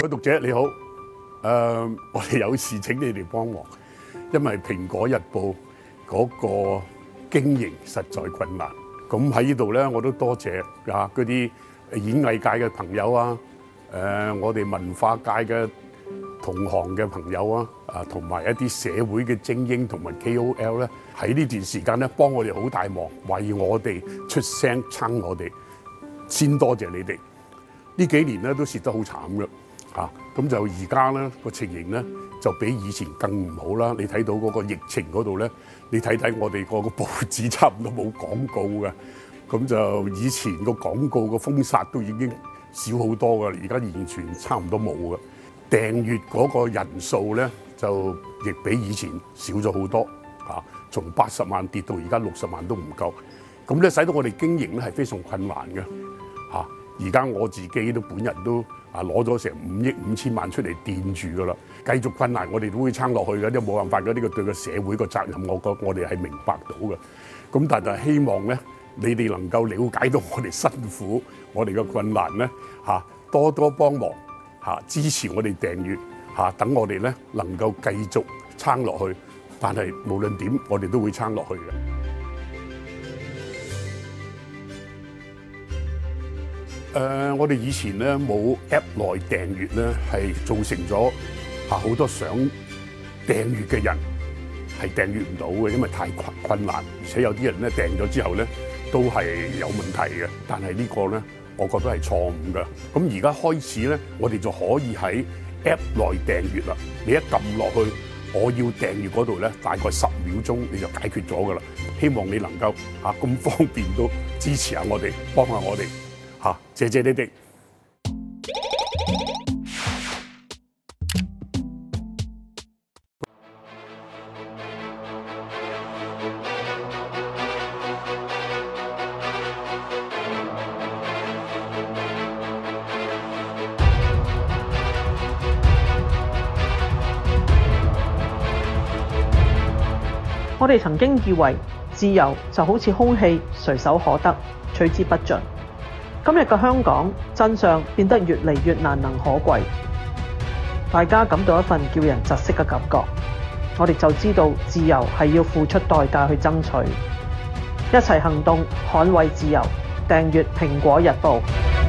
各位讀者你好，我哋有事請你哋幫忙，因為《蘋果日報》嗰個經營實在困難。咁喺呢度咧，我都多謝嗰啲演藝界嘅朋友啊，我哋文化界嘅同行嘅朋友啊，同埋一啲社會嘅精英同埋 KOL 咧，喺呢段時間咧幫我哋好大忙，為我哋出聲撐我哋，先多謝你哋。呢幾年咧都蝕得好慘嘅。咁就而家咧個情形咧就比以前更唔好啦。你睇到嗰個疫情嗰度咧，你睇睇我哋個報紙差唔多冇廣告嘅，咁就以前個廣告個封殺都已經少好多㗎，而家完全差唔多冇嘅。訂閱嗰個人數咧就亦比以前少咗好多，從80萬跌到而家60萬都唔夠，咁咧使到我哋經營咧係非常困難嘅。而家我自己都本人都攞咗成5億5千萬出嚟墊住㗎啦，繼續困難我哋都會撐落去嘅，都冇辦法嘅。呢個對個社會個責任，我哋係明白到嘅。咁但係希望咧，你哋能夠了解到我哋辛苦，我哋嘅困難咧多多幫忙支持我哋訂閱等我哋咧能夠繼續撐落去。但係無論點，我哋都會撐落去嘅。我哋以前咧冇 App 內訂閱咧，係造成咗好多想訂閱嘅人係訂閱唔到嘅，因為太困難，而且有啲人咧訂咗之後咧都係有問題嘅。但係呢個咧，我覺得係錯誤嘅。咁而家開始咧，我哋就可以喺 App 內訂閱啦。你一撳落去，我要訂閱嗰度咧，大概10秒鐘你就解決咗㗎啦。希望你能夠咁方便都支持下我哋，幫下我哋。謝謝你哋。 我哋曾經以為自由就好似空氣，隨手可得，取之不盡。今日嘅香港真相變得越嚟越難能可貴，大家感到一份叫人窒息嘅感覺。我哋就知道自由係要付出代價去爭取，一齊行動捍衛自由。訂閱蘋果日報。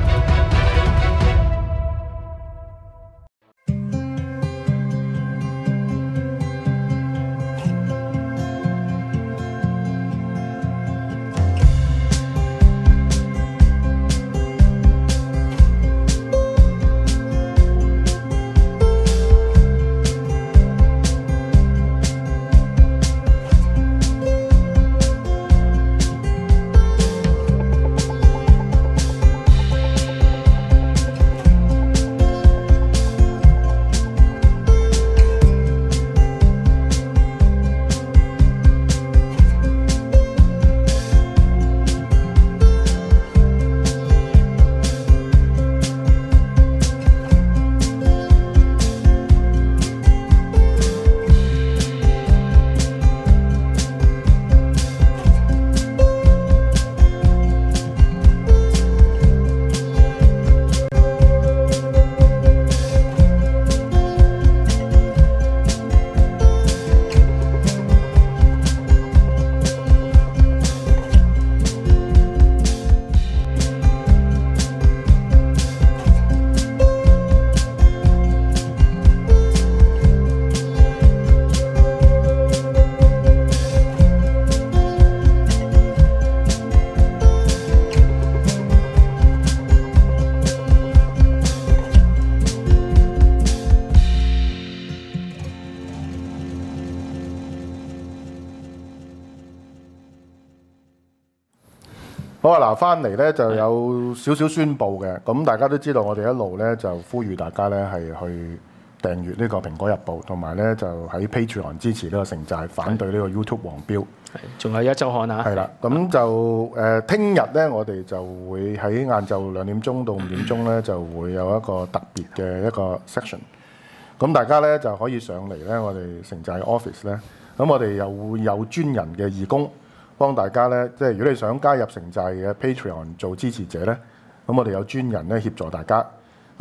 好啊！嗱，翻嚟咧就有少少宣佈嘅，咁大家都知道我哋一路咧就呼籲大家咧係去訂閱呢個《蘋果日報》，同埋咧就喺 Patreon 支持呢個城寨，反對呢個 YouTube 黃標。 係，仲有一週刊啊！ 係啦，咁就聽日咧，我哋就會喺晏晝2點鐘到5點鐘咧，就會有一個特別嘅一個 section。咁大家咧就可以上嚟咧，我哋城寨嘅 office 咧，咁我哋又會有專人嘅義工幫大家咧，即係如果你想加入城寨嘅 Patreon 做支持者咧，咁我哋有專人咧協助大家。咁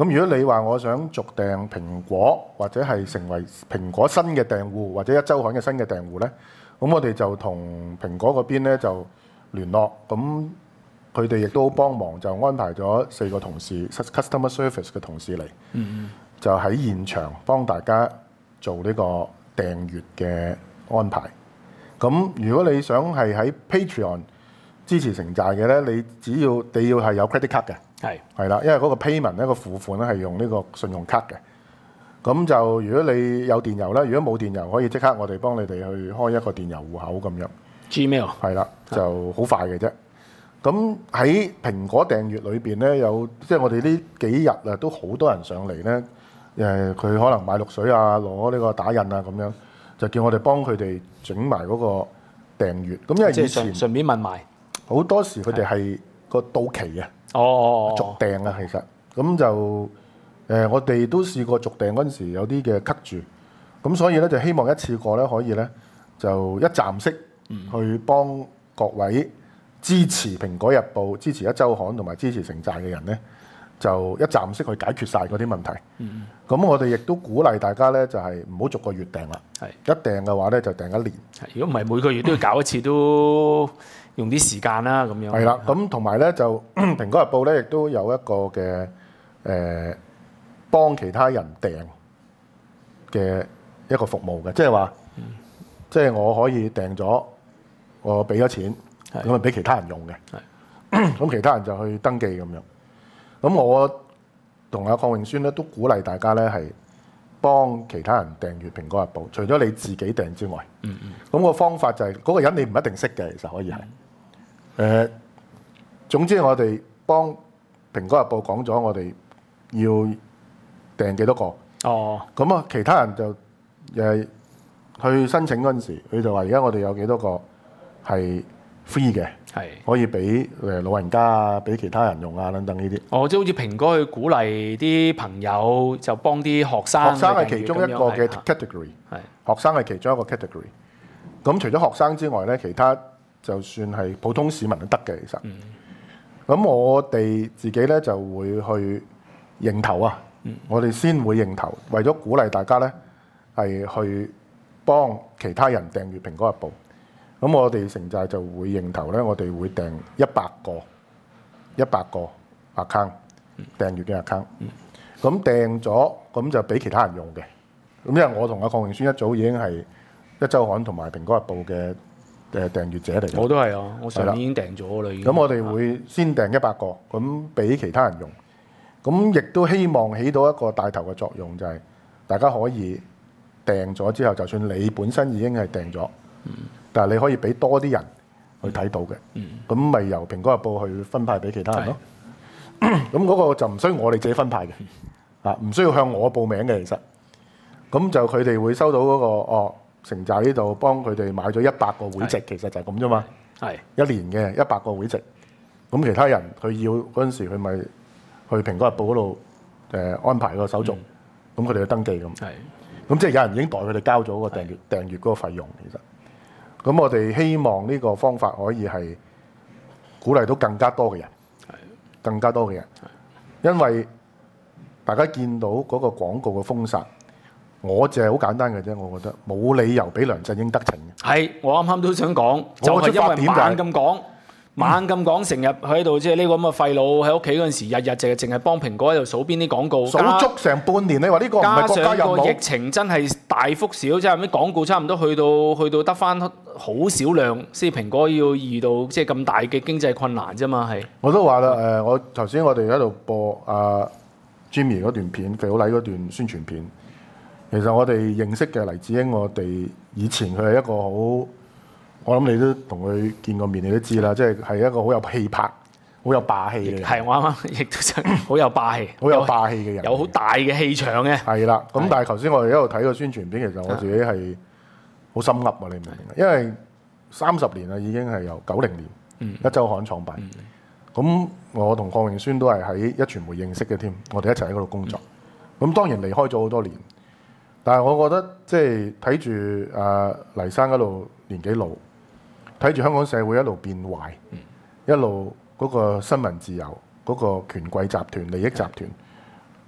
咁如果你話我想續訂蘋果或者係成為蘋果新嘅訂戶或者一週刊嘅新嘅訂戶呢，咁我哋就同蘋果嗰邊呢就聯絡，咁佢哋亦都幫忙就安排咗4個同事 customer service 嘅同事嚟，就喺現場幫大家做呢個訂閱嘅安排。咁如果你想係喺 Patreon 支持城寨嘅呢，你要係有 credit card 嘅，係啦，因為嗰個 payment 呢個付款咧係用呢個信用卡嘅。咁就如果你有電郵啦，如果冇電郵可以即刻我哋幫你哋去開一個電郵戶口咁樣。 Gmail 係啦，就好快嘅啫。咁喺蘋果訂閱裏邊咧，有即係我哋呢幾日啊，都好多人上嚟咧。佢可能買綠水啊，攞呢個打印啊咁樣，就叫我哋幫佢哋整埋嗰個訂閱。咁因為以前順便問埋好多時佢哋係個到期啊，續訂啊，其實咁就我哋都試過續訂嗰陣時有啲嘅棘住，咁所以咧就希望一次過咧可以咧就一站式去幫各位支持蘋果日報、支持一週刊同埋支持城寨嘅人咧，就一站式去解決晒嗰啲問題。咁我哋亦都鼓勵大家咧，就係唔好逐個月訂啦。一訂嘅話咧，就訂1年。 如果唔係每個月都要搞一次，都用啲時間啦咁樣。 係啦，咁同埋咧就蘋果日報咧，亦都有一個嘅幫其他人訂嘅一個服務嘅，即係話，即係我可以訂咗，我俾咗錢，咁啊俾其他人用嘅。咁其他人就去登記咁樣。咁我同阿鄺永宣咧都鼓勵大家咧係幫其他人訂閱蘋果日報，除咗你自己訂之外，咁個方法就係嗰個人你唔一定識嘅，其實可以係總之我哋幫蘋果日報講咗我哋要訂幾多個，咁啊其他人就去申請嗰陣時，佢就話而家我哋有幾多個係 free 嘅。可以俾老人家啊，俾其他人用啊，等等呢啲。 即係好似蘋果去鼓勵啲朋友，就幫啲學生。 學生係其中一個嘅 category。學生係其中一個 category。咁除咗學生之外咧，其他就算係普通市民都得嘅，其實。咁我哋自己咧就會去認頭啊。我哋先會認頭，為咗鼓勵大家咧係去幫其他人訂閱蘋果日報。咁我哋城寨就會認頭咧，我哋會訂100個 account 訂閱嘅 account。咁訂咗，咁就俾其他人用嘅。咁因為我同阿鄺永宣一早已經係一週刊同埋蘋果日報嘅訂閱者嚟嘅。 我都係啊，我上年已經訂咗啦。 咁我哋會先訂100個，咁俾其他人用。咁亦都希望起到一個帶頭嘅作用，就係大家可以訂咗之後，就算你本身已經係訂咗。但係你可以俾多啲人去睇到嘅，咁咪由蘋果日報去分派俾其他人咯。咁嗰個就唔需要我哋自己分派嘅，唔需要向我報名嘅其實。咁就佢哋會收到嗰個城寨呢度幫佢哋買咗100個會籍，其實就係咁啫嘛。1年嘅100個會籍，咁其他人佢要嗰陣時，佢咪去蘋果日報嗰度安排個手續，咁佢哋去登記咁。咁即係有人已經代佢哋交咗個訂閱嗰個費用，其實。咁我哋希望呢個方法可以係鼓勵到更加多嘅人，更加多嘅人，因為大家見到嗰個廣告嘅封殺，我就係好簡單嘅啫，我覺得冇理由俾梁振英得逞嘅。 我啱啱都想講，就係因為猛咁講。猛咁講，成日喺度，即係呢個咁嘅廢佬喺屋企嗰陣時，日日淨係幫蘋果喺度數邊啲廣告， 數足成半年。你話呢個唔係國家任務？ 加上個疫情真係大幅少，即係啲廣告差唔多去到得翻好少量，先蘋果要遇到即係咁大嘅經濟困難啫嘛，係。我都話啦，我頭先我哋喺度播Jimmy 嗰段片，肥佬黎嗰段宣傳片。其實我哋認識嘅黎智英，我哋以前佢係一個好。我諗你都同佢見過面，你都知啦，即係一個好有氣魄、好有霸氣嘅人。 係我啱啱亦都真好有霸氣， 好有霸氣嘅人， 有好大嘅氣場嘅。 係啦，咁但係頭先我哋一路睇個宣傳片，其實我自己係好心噏啊！你明唔明？因為30年啦，已經係由90年一週刊創辦。咁我同鄺永宣都係喺一傳媒認識嘅添，我哋一齊喺嗰度工作。咁當然離開咗好多年，但係我覺得即係睇住黎生一路年紀老。睇住香港社會一路變壞，一路嗰個新聞自由、嗰個權貴集團、利益集團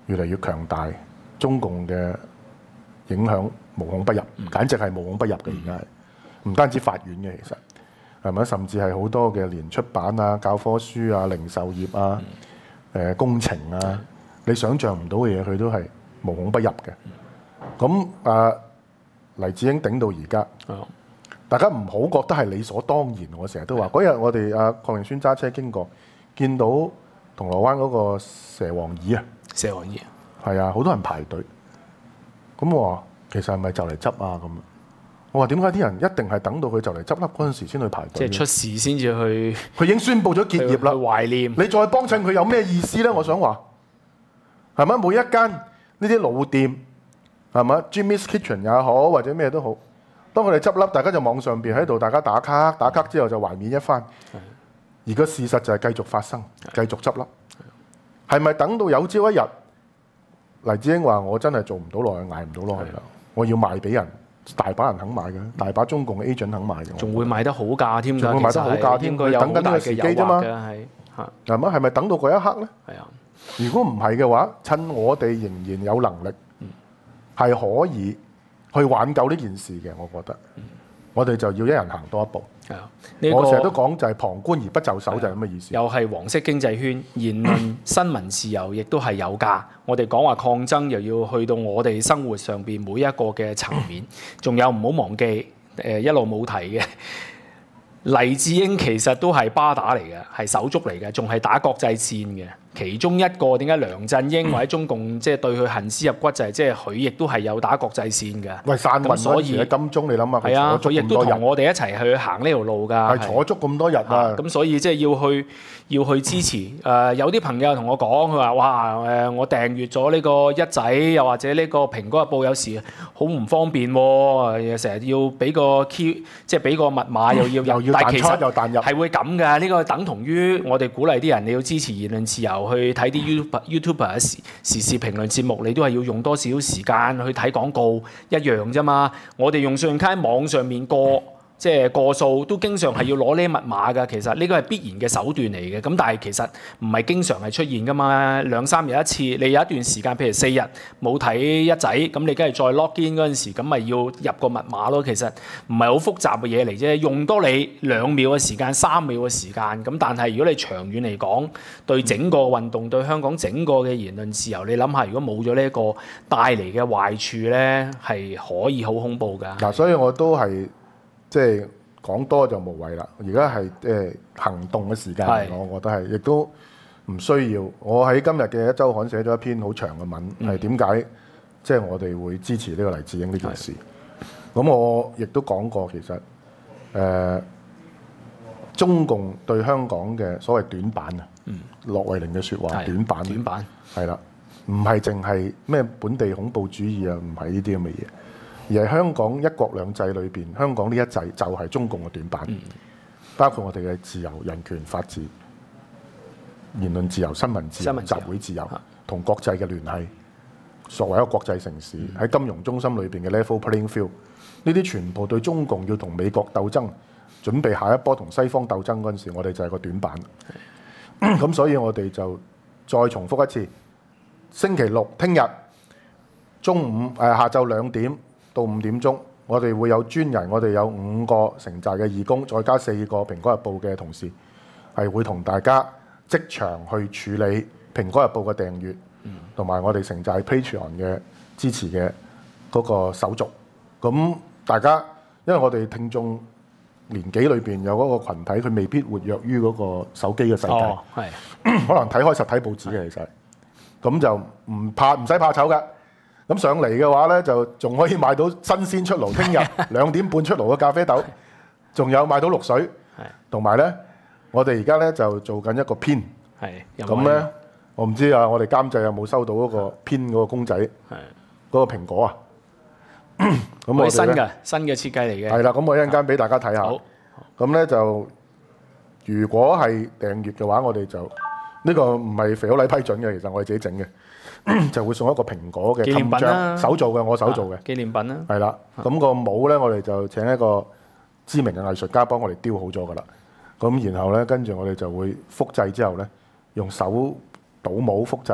越嚟越強大，中共嘅影響無孔不入，簡直係無孔不入嘅。而家係唔單止法院嘅，其實係咪？甚至係好多嘅連出版啊、教科書啊、零售業啊、工程啊，你想象唔到嘅嘢，佢都係無孔不入嘅。咁黎智英頂到而家，大家唔好覺得係理所當然。我成日都話嗰日我哋鄺榮孫揸車經過，見到銅鑼灣嗰個蛇王椅啊， 蛇王椅係啊，好多人排隊。咁我話其實係咪就嚟執啊？咁我話點解啲人一定係等到佢就嚟執笠嗰陣時先去排隊？ 即係出事先至去， 佢已經宣佈咗結業啦。 去懷念你再幫襯佢有咩意思咧？我想話係咪？每一間呢啲老店係咪 Jimmy's Kitchen 也好，或者咩都好，當佢哋執笠，大家就網上邊喺度大家打卡，打卡之後就懷緬一番。而個事實就係繼續發生，繼續執笠。係咪等到有朝一日黎智英話我真係做唔到落去，捱唔到落去啦，我要賣俾人？大把人肯買嘅，大把中共嘅 agent 肯買嘅， 仲會賣得好價添㗎， 仲會賣得好價添，佢等緊呢個時機啫嘛。係咪？係咪等到嗰一刻咧？ 係啊。 如果唔係嘅話，趁我哋仍然有能力，係可以去挽救呢件事嘅，我覺得。我哋就要一人行多一步。 係啊。 我成日都講就係旁觀而不就手，就係咁嘅意思。 又係黃色經濟圈，言論新聞自由亦都係有價。我哋講話抗爭，又要去到我哋生活上邊每一個嘅層面。仲有唔好忘記，一路冇提嘅黎智英其實都係巴打嚟嘅，係手足嚟嘅，仲係打國際戰嘅。其中一個點解梁振英或者中共即係對佢恨之入骨，就係即係佢亦都係有打國際線嘅。 喂，散運嗰陣時喺金鐘，你諗下， 係啊，佢亦都同我哋一齊去行呢條路㗎。 係坐足咁多日啊！ 咁所以即係要去支持。有啲朋友同我講，佢話：哇我訂閲咗呢個一仔，又或者呢個蘋果日報，有時好唔方便喎，成日要俾個 key，即係俾個密碼，又要彈出又彈入， 係會咁㗎。呢個等同於我哋鼓勵啲人，你要支持言論自由。去睇啲 YouTuber 時事評論節目，你都係要用多少時間去睇廣告一樣啫嘛。我哋用信用卡喺網上面即係過數都經常係要攞呢啲密碼㗎。其實呢個係必然嘅手段嚟嘅。咁但係其實唔係經常係出現㗎嘛。2、3日一次，你有一段時間，譬如4日冇睇一仔，咁你梗係再 log in 嗰陣時，咁咪要入個密碼咯。其實唔係好複雜嘅嘢嚟啫，用多你2秒嘅時間、3秒嘅時間。咁但係如果你長遠嚟講，對整個運動、對香港整個嘅言論自由，你諗下，如果冇咗呢一個帶嚟嘅壞處咧，係可以好恐怖㗎。 嗱，所以我都係。即係講多就無謂啦。而家係行動嘅時間，我覺得係，亦都唔需要。我喺今日嘅一週刊寫咗一篇好長嘅文，係點解即係我哋會支持呢個黎智英呢件事。咁我亦都講過，其實中共對香港嘅所謂短板啊，駱惠寧嘅説話，短板係啦，唔係淨係咩本地恐怖主義啊，唔係呢啲咁嘅嘢。而係香港一國兩制裏邊，香港呢一制就係中共嘅短板，包括我哋嘅自由、人權、法治、言論自由、新聞自由、集會自由，同國際嘅聯繫。作為一個國際城市，喺金融中心裏邊嘅 level playing field， 呢啲全部對中共要同美國鬥爭，準備下一波同西方鬥爭嗰陣時，我哋就係個短板。咁所以我哋就再重複一次，星期六聽日中午下晝2點到5點鐘，我哋會有專人，我哋有5個城寨嘅義工，再加4個蘋果日報嘅同事，係會同大家即場去處理蘋果日報嘅訂閱，同埋我哋城寨 Patreon 嘅支持嘅嗰個手續。咁大家，因為我哋聽眾年紀裏邊有嗰個羣體，佢未必活躍於嗰個手機嘅世界，可能睇開實體報紙嘅其實，咁就唔使怕醜㗎。咁上嚟嘅話咧，就仲可以買到新鮮出爐，聽日2點半出爐嘅咖啡豆，仲有買到綠水，同埋咧，我哋而家咧就做緊一個編，咁咧我唔知啊，我哋監製有冇收到嗰個編嗰個公仔，嗰個蘋果啊，咁我新嘅設計嚟嘅， 係啦，咁我一陣間俾大家睇下，咁咧就如果係訂閱嘅話，我哋就呢個唔係肥佬黎批准嘅，其實我哋自己整嘅。就會送一個蘋果嘅襟章，手做嘅，我手做嘅紀念品啦。 係啦，咁個帽咧，我哋就請一個知名嘅藝術家幫我哋雕好咗噶啦。咁然後咧，跟住我哋就會複製之後咧，用手倒模複製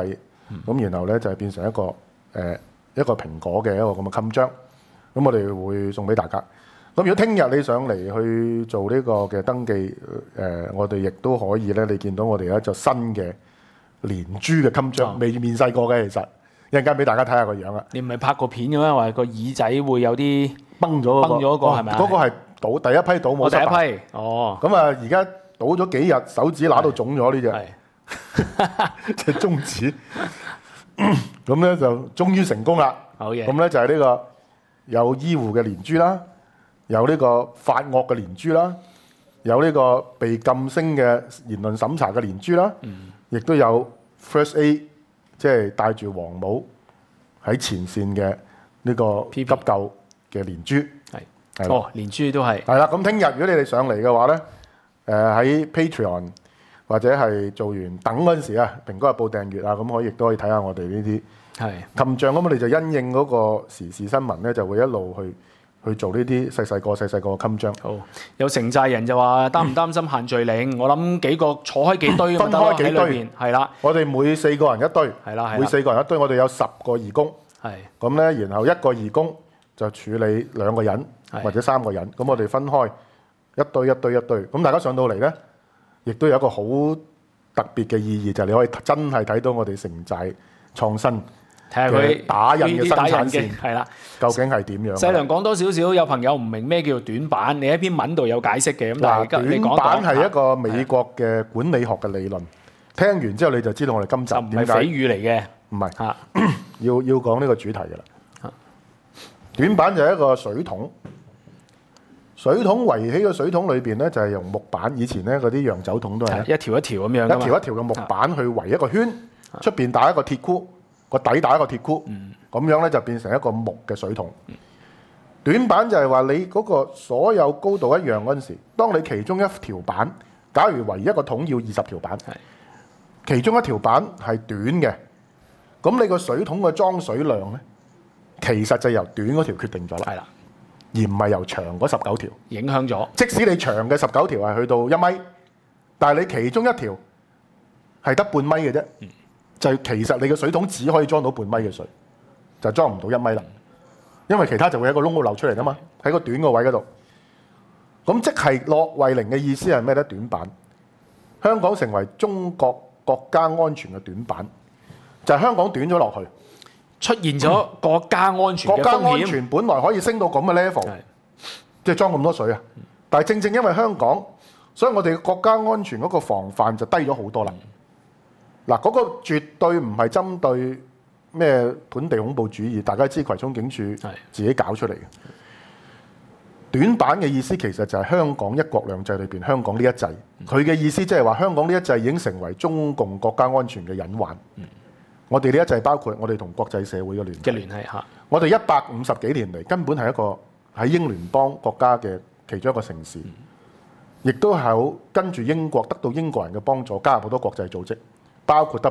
咁然後咧就係變成一個蘋果嘅一個咁嘅襟章，咁我哋會送俾大家。咁如果聽日你上嚟去做呢個嘅登記，我哋亦都可以咧，你見到我哋有一隻新嘅連珠嘅襟章，未面世過嘅，其實一陣間俾大家睇下個樣啊！ 你唔係拍過片嘅咩？話個耳仔會有啲崩咗嗰個係咪啊？ 嗰個係第一批倒模失敗。 第一批哦。 咁啊，而家倒咗幾日，手指乸到腫咗呢隻，隻中指。咁咧就終於成功啦。 好嘢。 咁咧就係呢個有醫護嘅連珠啦，有呢個法惡嘅連珠啦，有呢個被禁聲嘅言論審查嘅連珠啦，亦都有 First A， 即係戴住黃帽喺前線嘅呢個急救嘅連珠。係哦，連珠都係。 係啦，咁聽日如果你哋上嚟嘅話咧，喺 Patreon 或者係做完等嗰陣時啊，蘋果日報訂閱啊，咁亦都可以睇下我哋呢啲襟章。咁我哋就因應嗰個時事新聞咧，就會一路去做呢啲細細個嘅襟章。 好，有城寨人就話擔唔擔心限聚令？我諗幾個坐開幾堆分開幾堆， 係啦。 我哋每4個人一堆， 係啦， 每4個人一堆，我哋有10個義工。 係。咁咧，然後1個義工就處理2個人或者3個人。咁我哋分開一堆。咁大家上到嚟咧，亦都有一個好特別嘅意義，就係你可以真係睇到我哋城寨創新睇下佢打印嘅生產線係啦， 究竟係點樣？ 細良講多少少，有朋友唔明咩叫短板，你喺篇文度有解釋嘅。咁但係短板係一個美國嘅管理學嘅理論，聽完之後你就知道我哋今集唔係詼語嚟嘅， 唔係要講呢個主題嘅啦。短板就係一個水桶。水桶圍起個水桶裏邊咧，就係用木板。以前咧嗰啲洋酒桶都係一條一條咁樣， 一條一條嘅木板去圍一個圈，出邊打一個鐵箍，個底打一個鐵箍，咁樣咧就變成一個木嘅水桶。短板就係話你嗰個所有高度一樣嗰陣時，當你其中一條板，假如圍一個桶要20條板，其中一條板係短嘅，咁你個水桶嘅裝水量咧，其實就由短嗰條決定咗啦。係啦。而唔係由長嗰19條影響咗。即使你長嘅19條係去到1米，但係你其中一條係得半米嘅啫，就其實你嘅水桶只可以裝到半米嘅水，就裝唔到1米啦。因為其他就會喺個窿度流出嚟㗎嘛，喺個短個位嗰度。咁即係駱惠寧嘅意思係咩咧？短板，香港成為中國國家安全嘅短板，就係香港短咗落去。 出現咗國家安全嘅風險。 國家安全本來可以升到咁嘅 level，即係裝咁多水啊！但係正正因為香港，所以我哋國家安全嗰個防範就低咗好多啦。嗱，嗰個絕對唔係針對咩本地恐怖主義，大家知葵涌警署自己搞出嚟嘅。短板嘅意思其實就係香港一國兩制裏邊香港呢一制，佢嘅意思即係話香港呢一制已經成為中共國家安全嘅隱患。我哋呢一制包括我哋同國際社會嘅聯繫嚇。我哋150幾年嚟根本係一個喺英聯邦國家嘅其中一個城市，亦都係跟住英國得到英國人嘅幫助，加入好多國際組織，包括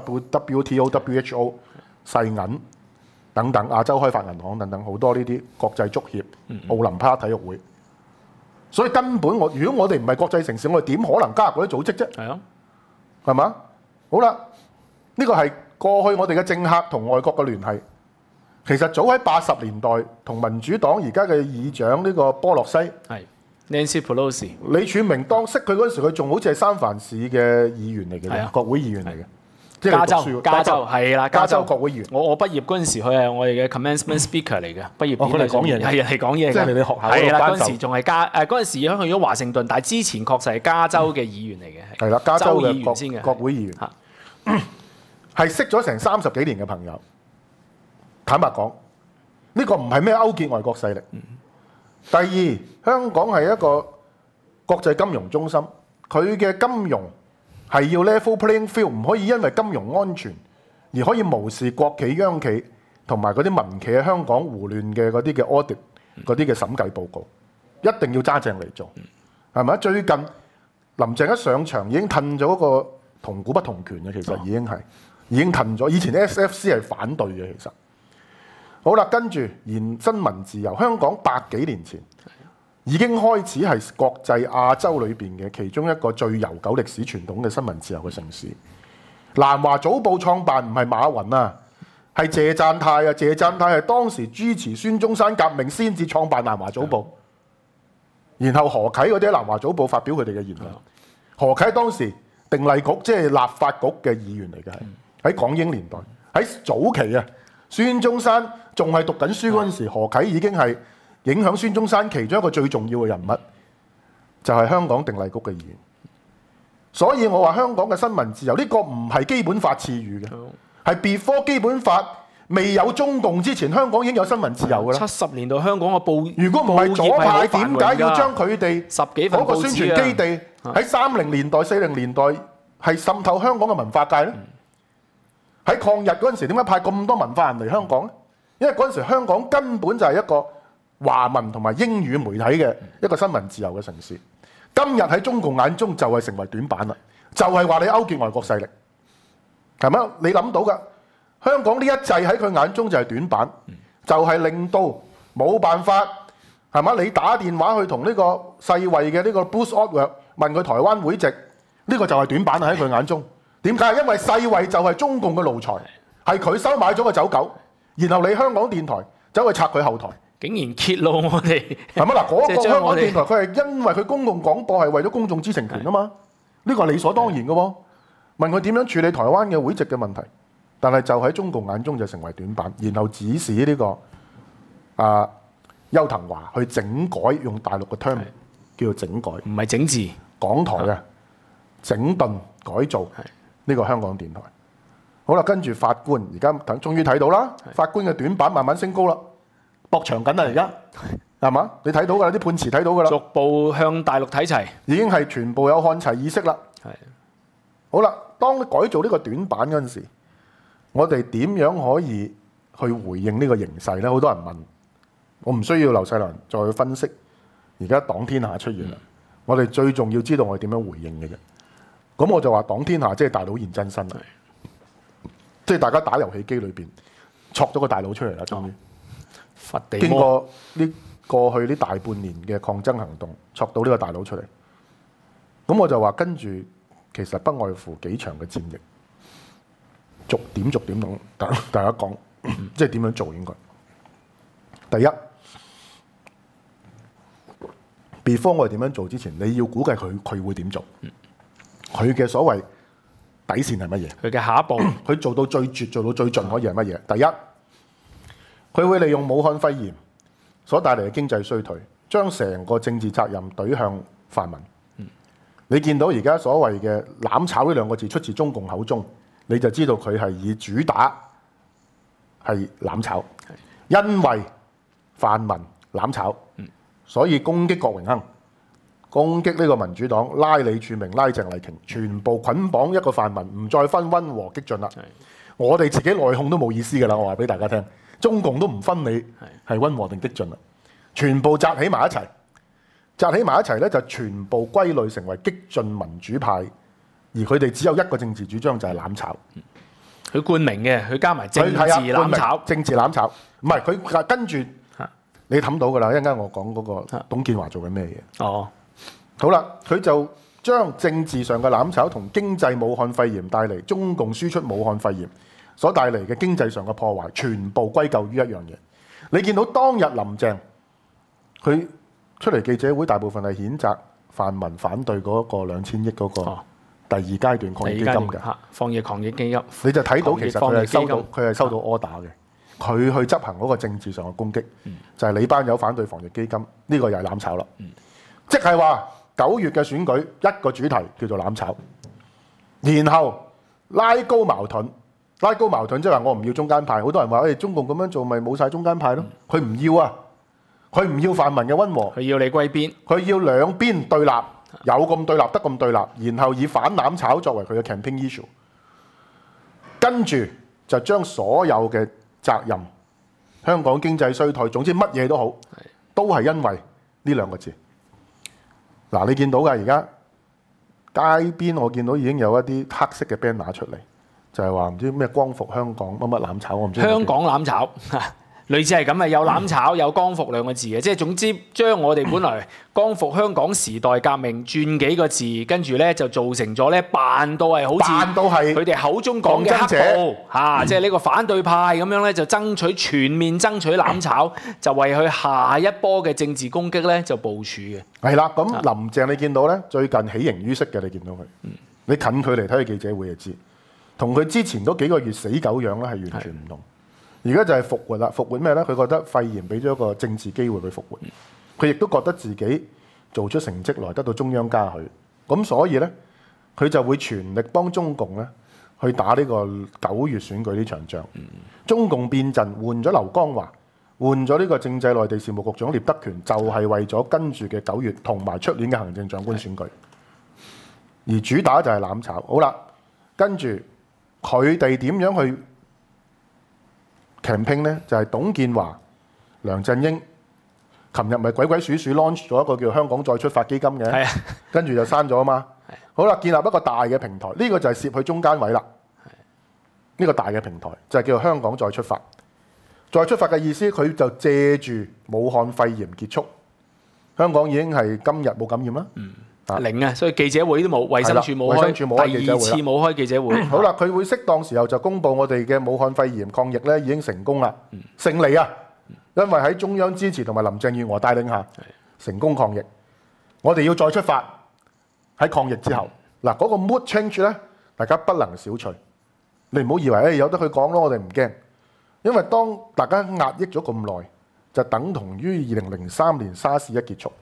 WTO、WHO、世銀等等、亞洲開發銀行等等好多呢啲國際足協、奧林匹克體育會。所以根本如果我哋唔係國際城市，我哋點可能加入嗰啲組織啫？係啊，係嘛？好啦，呢個係過去我哋嘅政客同外國嘅聯繫，其實早喺80年代同民主黨而家嘅議長呢個波洛西係 Nancy Pelosi， 李柱銘當識佢嗰陣時，佢仲好似係三藩市嘅議員嚟嘅，國會議員嚟嘅，即係加州係啦，加州國會議員。 我畢業嗰陣時，佢係我哋嘅 commencement speaker 嚟嘅，畢業佢嚟講嘢， 係嚟講嘢嘅， 即係你哋學校係啦。嗰陣時仲係嗰陣時去咗華盛頓，但係之前確實係加州嘅議員嚟嘅， 係啦，加州嘅議員先嘅國會議員。係識咗成30幾年嘅朋友，坦白講，呢個唔係咩勾結外國勢力。第二，香港係一個國際金融中心，佢嘅金融係要 level playing field， 唔可以因為金融安全而可以無視國企、央企同埋嗰啲民企喺香港胡亂嘅嗰啲嘅 audit、嗰啲嘅審計報告，一定要揸正嚟做，係咪？最近林鄭一上場已經褪咗個同股不同權嘅，其實已經褪咗。以前 SFC 係反對嘅，其實好啦，跟住新聞自由，香港100幾年前已經開始係國際亞洲裏邊嘅其中一個最悠久歷史傳統嘅新聞自由嘅城市。 南華早報創辦唔係馬雲啊，係謝纘泰啊。謝纘泰係當時支持孫中山革命先至創辦南華早報，然後何啟嗰啲喺南華早報發表佢哋嘅言論。何啟當時定例局即係立法局嘅議員嚟嘅，喺港英年代，喺早期啊，孫中山仲係讀緊書嗰陣時，何啟已經係影響孫中山其中一個最重要嘅人物，就係香港定例局嘅議員。所以我話香港嘅新聞自由呢個唔係基本法賜予嘅，係 before 基本法未有中共之前，香港已經有新聞自由㗎啦。 70年代香港嘅報， 如果唔係左派，點解要將佢哋十幾份嗰個宣傳基地喺30年代、40年代係滲透香港嘅文化界呢？喺抗日嗰陣時，點解派咁多文化人嚟香港呢？因為嗰陣時香港根本就係一個華文同埋英語媒體嘅一個新聞自由嘅城市。今日喺中共眼中就係成為短板啦，就係話你勾結外國勢力，係咪？你諗到㗎？香港呢一制喺佢眼中就係短板，就係令到冇辦法，係嘛？你打電話去同呢個世衛嘅呢個 Bruce Ortwerk問佢台灣會籍，呢個就係短板喺佢眼中。點解？因為世衛就係中共嘅奴才，係佢收買咗個走狗，然後你香港電台走去拆佢後台。 竟然揭露我哋係咪嗱？嗰個香港電台佢係因為佢公共廣播係為咗公眾知情權啊嘛，呢個係理所當然嘅喎。問佢點樣處理台灣嘅會籍嘅問題，但係就喺中共眼中就成為短板，然後指使呢個邱騰華去整改，用大陸嘅 term 叫做整改， 唔係整治港台啊，整頓改造呢個香港電台。好啦，跟住法官而家終於睇到啦，法官嘅短板慢慢升高啦。駁長緊啦，而家係嘛？你睇到㗎啦，啲判詞睇到㗎啦， 逐步向大陸睇齊， 已經係全部有看齊意識啦。 係好啦，當改造呢個短板嗰陣時，我哋點樣可以去回應呢個形勢咧？好多人問，我唔需要劉細良再去分析。而家黨天下出現啦，我哋最重要知道我哋點樣回應嘅啫。咁我就話黨天下即係大佬現真身啦，即係大家打遊戲機裏邊戳咗個大佬出嚟啦，終於。經過過去呢大半年嘅抗爭行動，戳到呢個大佬出嚟，咁我就話跟住其實不外乎幾場嘅戰役，逐點同大家講，即係點樣做應該。第一 ，before 我哋點樣做之前，你要估計佢會點做，佢嘅所謂底線係乜嘢？ 佢嘅下一步， 佢做到最絕、做到最盡可以係乜嘢？第一。佢會利用武漢肺炎所帶嚟嘅經濟衰退，將成個政治責任懟向泛民。你見到而家所謂嘅攬炒呢兩個字出自中共口中，你就知道佢係以主打係攬炒，因為泛民攬炒，所以攻擊郭榮鏗，攻擊呢個民主黨，拉李柱銘、拉鄭麗瓊，全部捆綁一個泛民，唔再分溫和激進啦。我哋自己內訌都冇意思㗎啦，我話俾大家聽。中共都唔分你係溫和定激進啦，全部紮起埋一齊，紮起埋一齊咧就全部歸類成為激進民主派，而佢哋只有一個政治主張就係攬炒。 佢冠名嘅，佢加埋政治攬炒， 政治攬炒，唔係佢跟住你諗到㗎啦，一陣間我講嗰個董建華做緊咩嘢。 哦， 好啦，佢就將政治上嘅攬炒同經濟武漢肺炎帶嚟中共輸出武漢肺炎所帶嚟嘅經濟上嘅破壞，全部歸咎於一樣嘢。你見到當日林鄭佢出嚟記者會，大部分係譴責泛民反對嗰個2000億嗰個第二階段抗疫基金嘅防疫抗疫基金， 你就睇到其實佢係收到 order 嘅，佢去執行嗰個政治上嘅攻擊，就係你班友反對防疫基金，呢個又係攬炒啦。即係話9月嘅選舉一個主題叫做攬炒，然後拉高矛盾。拉高矛盾即係話我唔要中間派，好多人話中共咁樣做咪冇晒中間派咯。佢唔要啊，佢唔要泛民嘅溫和， 佢要你歸邊， 佢要兩邊對立，有咁對立得咁對立，然後以反攬炒作為佢嘅 campaign issue， 跟住就將所有嘅責任，香港經濟衰退，總之乜嘢都好，都係因為呢兩個字。嗱，你見到㗎而家街邊，我見到已經有一啲黑色嘅 banner 出嚟。就係話唔知咩光復香港乜攬炒，我唔知。 香港攬炒， 類似係咁啊，有攬炒有光復兩個字嘅，即係總之將我哋本來光復香港時代革命轉幾個字，跟住咧就造成咗咧扮到係好似佢哋口中講嘅黑暴嚇，即係呢個反對派咁樣咧就爭取全面爭取攬炒，就為佢下一波嘅政治攻擊咧就部署嘅。 係啦，咁林鄭你見到咧最近喜形於色嘅，你見到佢，你近距離睇佢記者會就知，同佢之前嗰幾個月死狗樣咧係完全唔同。而家就係復活啦，復活咩咧？佢覺得肺炎俾咗一個政治機會佢復活，佢亦都覺得自己做出成績來得到中央嘉許，咁所以咧佢就會全力幫中共咧去打呢個9月選舉呢場仗。中共變陣換咗劉江華，換咗呢個政制內地事務局長聶德權，就係為咗跟住嘅9月同埋出年嘅行政長官選舉，而主打就係攬炒。好啦，跟住佢哋點樣去campaign咧？就係董建華、梁振英，琴日咪鬼鬼祟祟 launch 咗一個叫香港再出發基金嘅，跟住就刪咗啊嘛。好啦，建立一個大嘅平台，呢個就係攝去中間位啦。呢個大嘅平台就係叫做香港再出發。再出發嘅意思，佢就借住武漢肺炎結束，香港已經係今日冇感染啦。 零啊，所以記者會都冇，衛生署冇開，第二次冇開記者會。 好啦，佢會適當時候就公佈我哋嘅武漢肺炎抗疫咧已經成功啦，勝利啊！因為喺中央支持同埋林鄭月娥帶領下，成功抗疫。我哋要再出發喺抗疫之後，嗱嗰個 mood change 咧，大家不能小覷。你唔好以為有得佢講咯，我哋唔驚，因為當大家壓抑咗咁耐，就等同於2003年沙士一結束。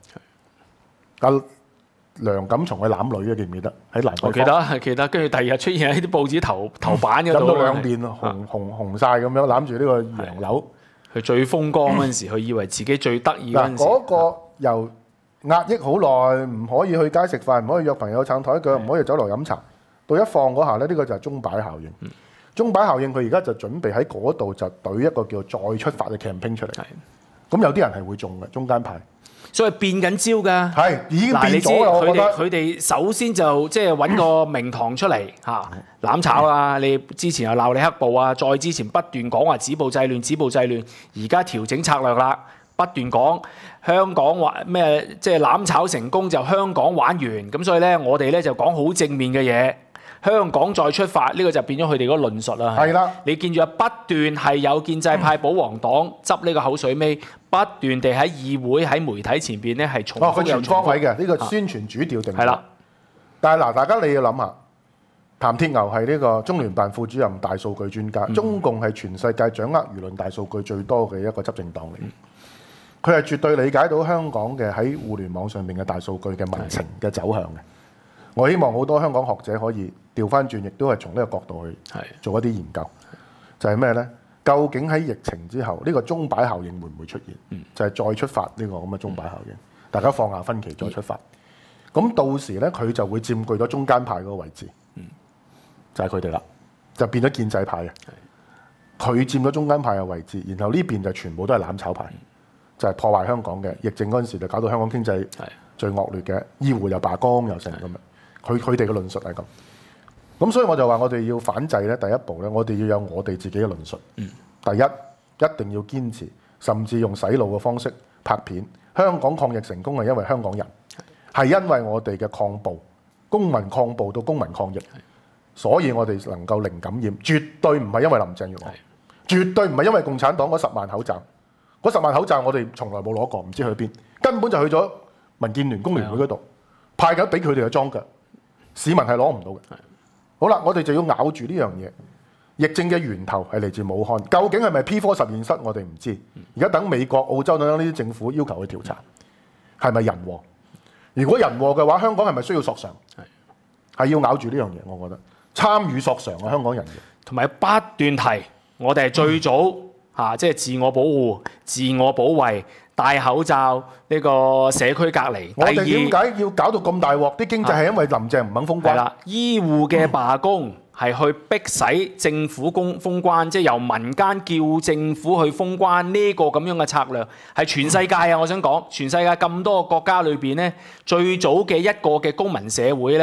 梁錦松去攬女嘅，記唔記得？喺蘭桂坊記得，跟住第二日出現喺啲報紙頭版嗰度， 飲到兩邊紅晒咁樣，攬住呢個洋樓。 佢最風光嗰陣時，佢以為自己最得意嗰陣時。 嗰個由壓抑好耐，唔可以去街食飯，唔可以約朋友撐台腳，唔可以酒樓飲茶，到一放嗰下咧，呢個就係鐘擺效應。鐘擺效應，佢而家就準備喺嗰度就懟一個叫再出發嘅 campaign 出嚟。咁有啲人係會中嘅中間派。 所以變緊招㗎， 係已經變咗。 佢哋首先就即係揾個名堂出嚟嚇攬炒啊！你之前又鬧你黑暴啊，再之前不斷講話止暴制亂，止暴制亂，而家調整策略啦，不斷講香港話咩，即係攬炒成功就香港玩完，咁所以咧我哋咧就講好正面嘅嘢。香港再出發呢個就變咗佢哋嗰個論述啦。 係啦， 你見住不斷係有建制派保皇黨執呢個口水尾，不斷地喺議會喺媒體前邊咧係重複佢全方位嘅呢個宣傳主調定係啦。 但係嗱，大家你要諗下，譚鐵牛係呢個中聯辦副主任大數據專家，中共係全世界掌握輿論大數據最多嘅一個執政黨嚟。佢係絕對理解到香港嘅喺互聯網上面嘅大數據嘅民情嘅走向嘅。我希望好多香港學者可以調翻轉，亦都係從呢個角度去做一啲研究，就係咩呢？究竟喺疫情之後，呢個鐘擺效應會唔會出現？就係再出發呢個咁嘅鐘擺效應，大家放下分歧再出發。咁到時呢，佢就會佔據咗中間派嗰個位置，就係佢哋啦，就變咗建制派嘅。佢佔咗中間派嘅位置，然後呢邊就全部都係攬炒派，就係破壞香港嘅疫症嗰陣時，就搞到香港經濟最惡劣嘅，醫護又罷工又成咁樣。佢哋嘅論述係咁，咁所以我就話我哋要反制咧。第一步咧，我哋要有我哋自己嘅論述。第一，一定要堅持，甚至用洗腦嘅方式拍片。香港抗疫成功係因為香港人，係因為我哋嘅抗暴，公民抗暴到公民抗疫，所以我哋能夠零感染，絕對唔係因為林鄭月娥，絕對唔係因為共產黨嗰10萬口罩。嗰10萬口罩我哋從來冇攞過，唔知去邊，根本就去咗民建聯、工聯會嗰度派緊俾佢哋嘅裝腳。市民係攞唔到嘅。好啦，我哋就要咬住呢樣嘢。疫症嘅源頭係嚟自武漢，究竟係咪 P4 實驗室？我哋唔知。而家等美國、澳洲等等呢啲政府要求去調查，係咪人禍？如果人禍嘅話，香港係咪需要索償？係要咬住呢樣嘢，我覺得參與索償啊，香港人嘅。 同埋不斷提，我哋係最早即係自我保護、自我保衞。戴口罩呢個社區隔離。 我哋點解要搞到咁大鑊？啲經濟係因為林鄭唔肯封關。係啦， 醫護嘅罷工係去逼使政府封關，即係由民間叫政府去封關呢個咁樣嘅策略，係全世界啊！我想講，全世界咁多個國家裏邊咧，最早嘅一個嘅公民社會咧，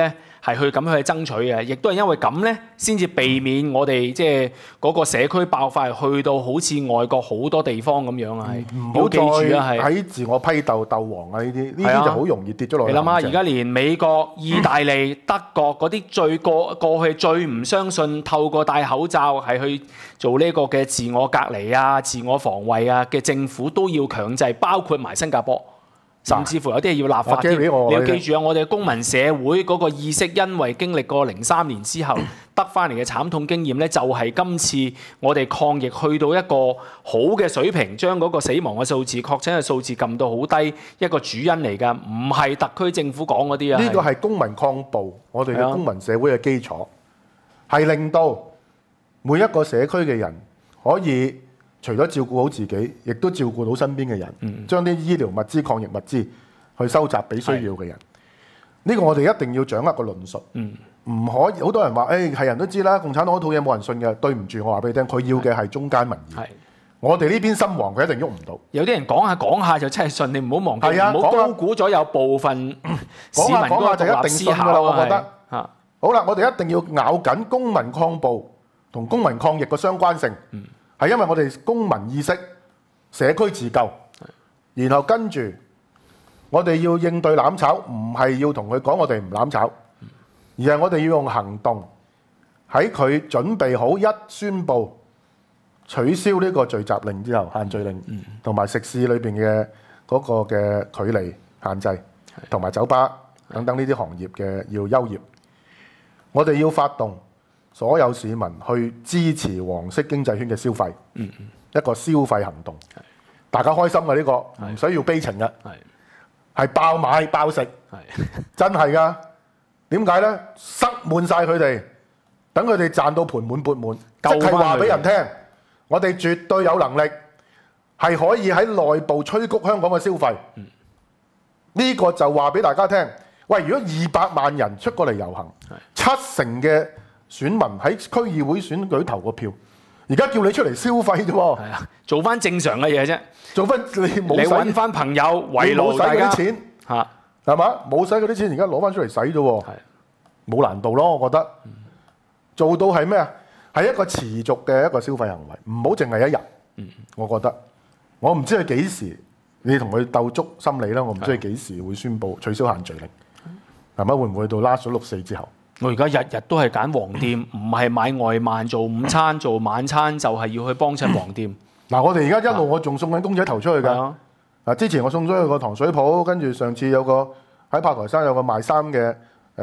係去咁去爭取嘅，亦都係因為咁咧，先至避免我哋即係嗰個社區爆發去到好似外國好多地方咁樣啊，係唔好記住啊，係喺自我批鬥鬥王啊！呢啲就好容易跌咗落去。 你諗下，而家連美國、意大利、德國嗰啲過去最唔相信透過戴口罩係去做呢個嘅自我隔離啊、自我防衛啊嘅政府都要強制，包括埋新加坡。甚至乎有啲係要立法添，你要記住啊！我哋嘅公民社會嗰個意識，因為經歷過03年之後得翻嚟嘅慘痛經驗咧，就係今次我哋抗疫去到一個好嘅水平，將嗰個死亡嘅數字、確診嘅數字撳到好低，一個主因嚟㗎，唔係特區政府講嗰啲啊。 呢個係公民抗暴，我哋嘅公民社會嘅基礎，係令到每一個社區嘅人可以，除咗照顧好自己，亦都照顧到身邊嘅人，將啲醫療物資、抗疫物資去收集俾需要嘅人。呢個我哋一定要掌握個論述，唔可以好多人話，係人都知啦，共產黨嗰套嘢冇人信嘅。對唔住，我話俾你聽，佢要嘅係中間民意。我哋呢邊心黃，佢一定喐唔到。 有啲人講下就真係信，你唔好忘記，唔好高估咗有部分市民嗰個獨立思考啦。 我覺得好啦，我哋一定要咬緊公民抗暴同公民抗疫嘅相關性。係因為我哋公民意識、社區自救，然後跟住我哋要應對攬炒，唔係要同佢講我哋唔攬炒，而係我哋要用行動喺佢準備好一宣布取消呢個聚集令之後，限聚令同埋食肆裏邊嘅嗰個嘅距離限制，同埋酒吧等等呢啲行業嘅要休業，我哋要發動所有市民去支持黃色經濟圈嘅消費，一個消費行動，大家開心嘅呢個，唔需要悲情嘅，係爆買爆食，真係㗎。點解呢？塞滿晒佢哋，等佢哋賺到盆滿缽滿，即係話俾人聽，我哋絕對有能力係可以喺內部催谷香港嘅消費。呢個就話俾大家聽，喂，如果200萬人出過嚟遊行，7成嘅選民喺區議會選舉投個票，而家叫你出嚟消費啫喎， 做翻正常嘅嘢啫， 做翻你揾翻朋友圍爐大家， 錢係嘛？冇使嗰啲錢，而家攞翻出嚟使啫喎，冇難度咯，我覺得做到係咩啊？係一個持續嘅一個消費行為，唔好淨係一日。我覺得我唔知佢幾時，你同佢鬥足心理啦。我唔知佢幾時會宣布取消限聚令，係咪會唔會到拉咗6-4之後？ 我而家日日都係揀黃店，唔係買外賣做午餐做晚餐，就係要去幫襯黃店。 嗱，我哋而家一路我仲送緊公仔頭出去㗎。之前我送咗去個糖水鋪，跟住上次有個喺炮台山有個賣衫嘅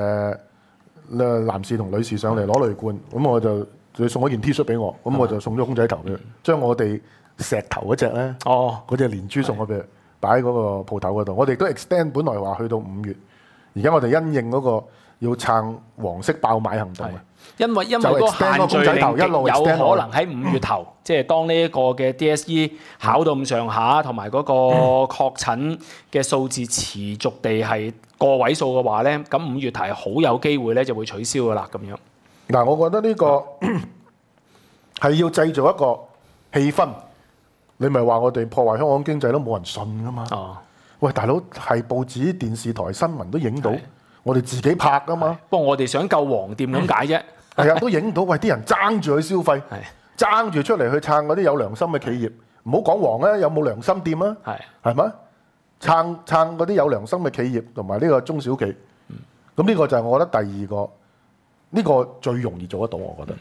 男士同女士上嚟攞雷罐，咁我就佢送咗件 T 恤俾我，咁我就送咗公仔頭俾佢，將我哋石頭嗰隻咧，嗰隻連珠送咗俾佢，擺喺嗰個鋪頭嗰度。我哋都 extend 本來話去到5月，而家我哋因應嗰個要撐黃色爆買行動啊！因為嗰個限聚令有可能喺5月頭，即係當呢一個嘅 DSE 考到咁上下，同埋嗰個確診嘅數字持續地係個位數嘅話咧，咁5月頭係好有機會咧就會取消噶啦咁樣。嗱，我覺得呢個係要製造一個氣氛。你咪話我哋破壞香港經濟都冇人信噶嘛？喂，大佬係報紙、電視台新聞都影到，我哋自己拍噶嘛。不過我哋想救黃店咁解啫。係啊，都影到，喂，啲人爭住去消費，爭住出嚟去撐嗰啲有良心嘅企業。唔好講黃咧，有冇良心店啊？係咪？撐嗰啲有良心嘅企業同埋呢個中小企。咁呢個就係我覺得第二個，呢個最容易做得到，我覺得。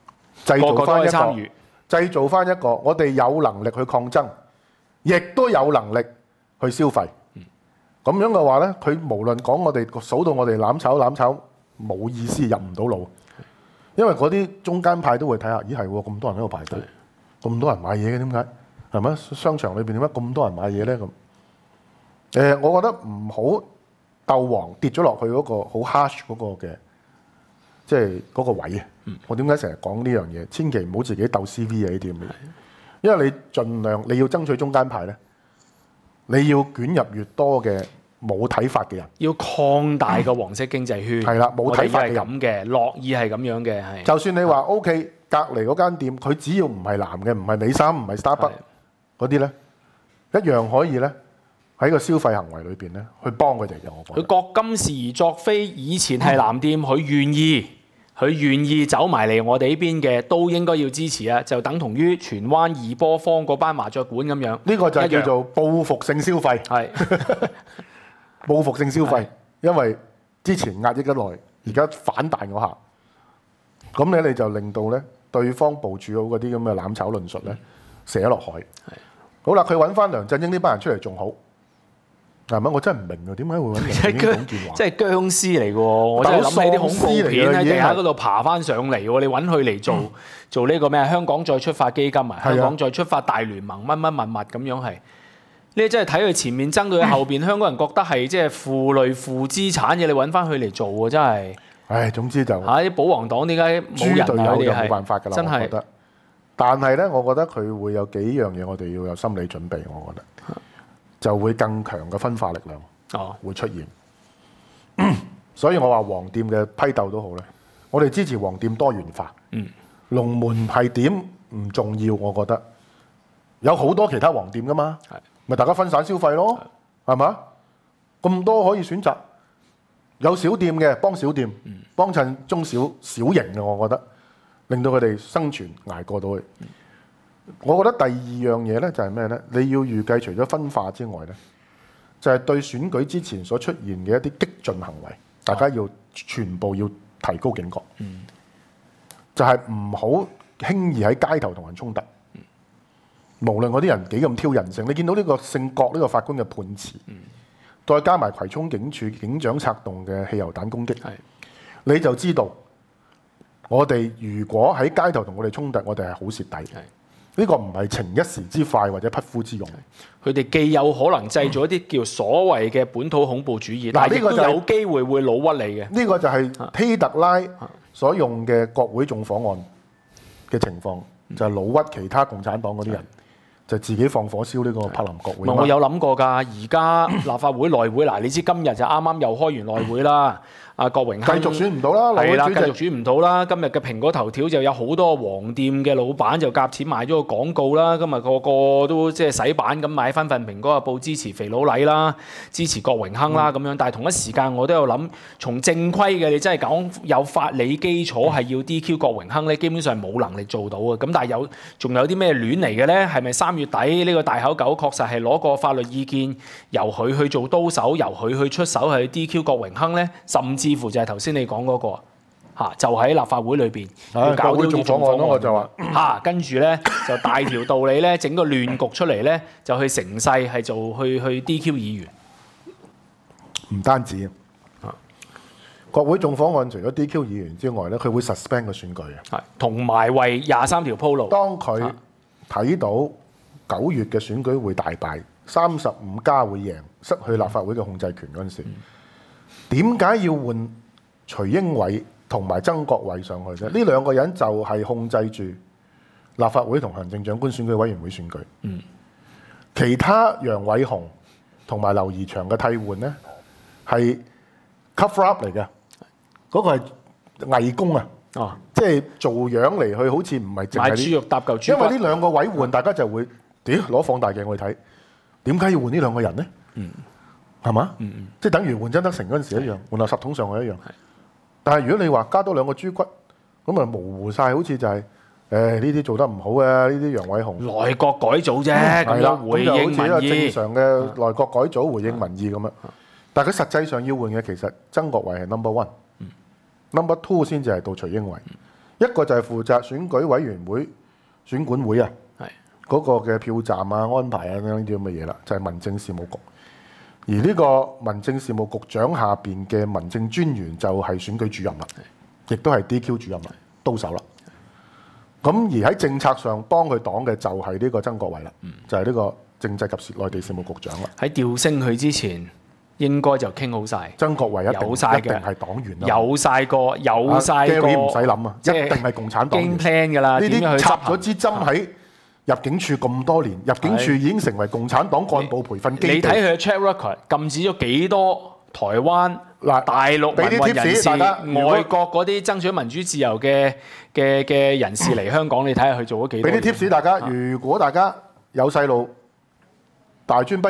製造翻一個，我哋有能力去抗爭，亦都有能力去消費。咁樣嘅話呢，佢無論講我哋數到我哋攬炒冇意思，入唔到腦。因為嗰啲中間派都會睇下，咦係喎，咁多人喺度排隊，咁多人買嘢嘅，點解？係咪？商場裏邊點解咁多人買嘢呢？咁我覺得唔好鬥黃跌咗落去嗰個好 harsh 嗰個嘅，即係嗰個位啊！我點解成日講呢樣嘢？千祈唔好自己鬥 CV 啊！呢啲咁嘅，因為你盡量你要爭取中間派呢，你要捲入越多嘅冇睇法嘅人，要擴大個黃色經濟圈。係啦，冇睇法嘅咁嘅，樂意係咁樣嘅。係。就算你話 OK，隔離嗰間店，佢只要唔係藍嘅，唔係美心，唔係 Starbucks嗰啲呢，一樣可以呢， 喺個消費行為裏邊咧，去幫佢哋嘅。我覺佢得覺今是而作非，以前係藍店，佢願意走埋嚟我哋呢邊嘅，都應該要支持啊！就等同於荃灣怡波坊嗰班麻雀館咁樣。 呢個就係一樣叫做報復性消費， 係報復性消費係， 因為之前壓抑得耐，而家反彈嗰下，咁咧你就令到咧對方部署好嗰啲咁嘅攬炒論述咧寫落海。好啦，佢揾翻梁振英呢班人出嚟仲好，係咪？我真係唔明啊，點解會揾梁振英、董建華？ 即係僵屍嚟嘅喎！我真係諗起啲恐怖片喺地下嗰度爬翻上嚟喎！你揾佢嚟做呢個咩香港再出發基金啊？香港再出發大聯盟乜乜物咁樣係。你真係睇佢前面爭到佢後邊，香港人覺得係即係負累負資產嘅，你揾翻佢嚟做喎，真係。 唉，總之就啲保皇黨點解冇人豬隊啊？佢哋友就冇辦係法㗎啦， 真係我覺得。但係咧，我覺得佢會有幾樣嘢，我哋要有心理準備。我覺得就會更強嘅分化力量會出現。所以我話黃店嘅批鬥都好咧，我哋支持黃店多元化。龍門係點唔重要，我覺得有好多其他黃店㗎嘛，咪大家分散消費咯，係嘛？咁多可以選擇，有小店嘅幫小店，幫襯中小型嘅，我覺得令到佢哋生存捱過到去。我覺得第二樣嘢咧就係咩咧？你要預計除咗分化之外咧，就係對選舉之前所出現嘅一啲激進行為，大家要全部要提高警覺。就係唔好輕易喺街頭同人衝突。無論嗰啲人幾咁挑人性，你見到呢個姓郭呢個法官嘅判詞，再加埋葵涌警署警長策動嘅汽油彈攻擊，你就知道我哋如果喺街頭同我哋衝突，我哋係好蝕底。呢個唔係逞一時之快或者匹夫之勇。 佢哋既有可能製造一啲叫所謂嘅本土恐怖主義，但係亦都有機會會老屈你嘅。 呢個就係希特拉所用嘅國會縱火案嘅情況，就係老屈其他共產黨嗰啲人。就自己放火燒呢個柏林國會。 我有諗過㗎，而家立法會內會嗱，你知今日就啱啱又開完內會啦。阿郭榮鏗繼續選唔到啦， 係啦，繼續選唔到啦。今日嘅蘋果頭條就有好多黃店嘅老闆就夾錢買咗個廣告啦。今日個個都即係洗版咁買翻份蘋果日報支持肥佬黎啦，支持郭榮鏗啦咁樣。但係同一時間我都有諗，從正規嘅你真係講有法理基礎係要 DQ 郭榮鏗咧，基本上冇能力做到嘅。咁但係仲有啲咩亂嚟嘅咧？係咪3月底呢個大口狗確實係攞個法律意見，由佢去做刀手，由佢去出手去 DQ 郭榮鏗咧？甚至乎就係頭先你講嗰個就喺立法會裏邊要搞啲縱火案咯， 我就話跟住咧就大條道理咧整個亂局出嚟咧，就去成勢係做去 DQ 議員。 唔單止國會縱火案除咗 DQ 議員之外咧，佢會 suspend 個選舉嘅， 同埋為23條鋪路。 當佢睇到9月嘅選舉會大敗，35家會贏，失去立法會嘅控制權嗰陣時，點解要換徐英偉同埋曾國衞上去咧？呢兩個人就係控制住立法會同行政長官選舉委員會選舉。其他楊偉雄同埋劉怡翔嘅替換咧係 cover up 嚟嘅，嗰個係偽功啊！即係做樣嚟去，好似唔係淨係買豬肉搭嚿豬骨。 因為呢兩個位換，大家就會攞放大鏡去睇，點解要換呢兩個人咧？係嘛？即係等於換曾德成嗰陣時一樣，換垃圾桶上去一樣。但係如果你話加多兩個豬骨，咁啊模糊晒，好似就係呢啲做得唔好啊！呢啲楊偉雄內閣改組啫，咁樣回應民意。 正常嘅內閣改組回應民意咁樣。但係佢實際上要換嘅其實曾國衞係 number one，number two 先至係到徐英偉。一個就係負責選舉委員會選管會啊，嗰個嘅票站啊、安排啊呢啲咁嘅嘢啦，就係民政事務局。而呢個民政事務局長下邊嘅民政專員就係選舉主任啦，亦都係 DQ 主任啦，刀手啦。咁而喺政策上幫佢擋嘅就係呢個曾國衞啦，就係呢個政制及內地事務局長啦。 喺調升佢之前，應該就傾好晒。 曾國衞一定係黨員啦， 有晒個 Gary 唔使諗啊，一定係共產黨員。 經 plan 㗎啦， 呢啲插咗支針喺入境處咁多年，入境處已經成為共產黨幹部培訓基地。你睇佢嘅 track record， 禁止咗幾多台灣、大陸民運人士、外國嗰啲爭取民主自由嘅人士嚟香港，你睇下佢做咗幾多？ 俾啲 tips 大家，如果大家有細路，大專畢業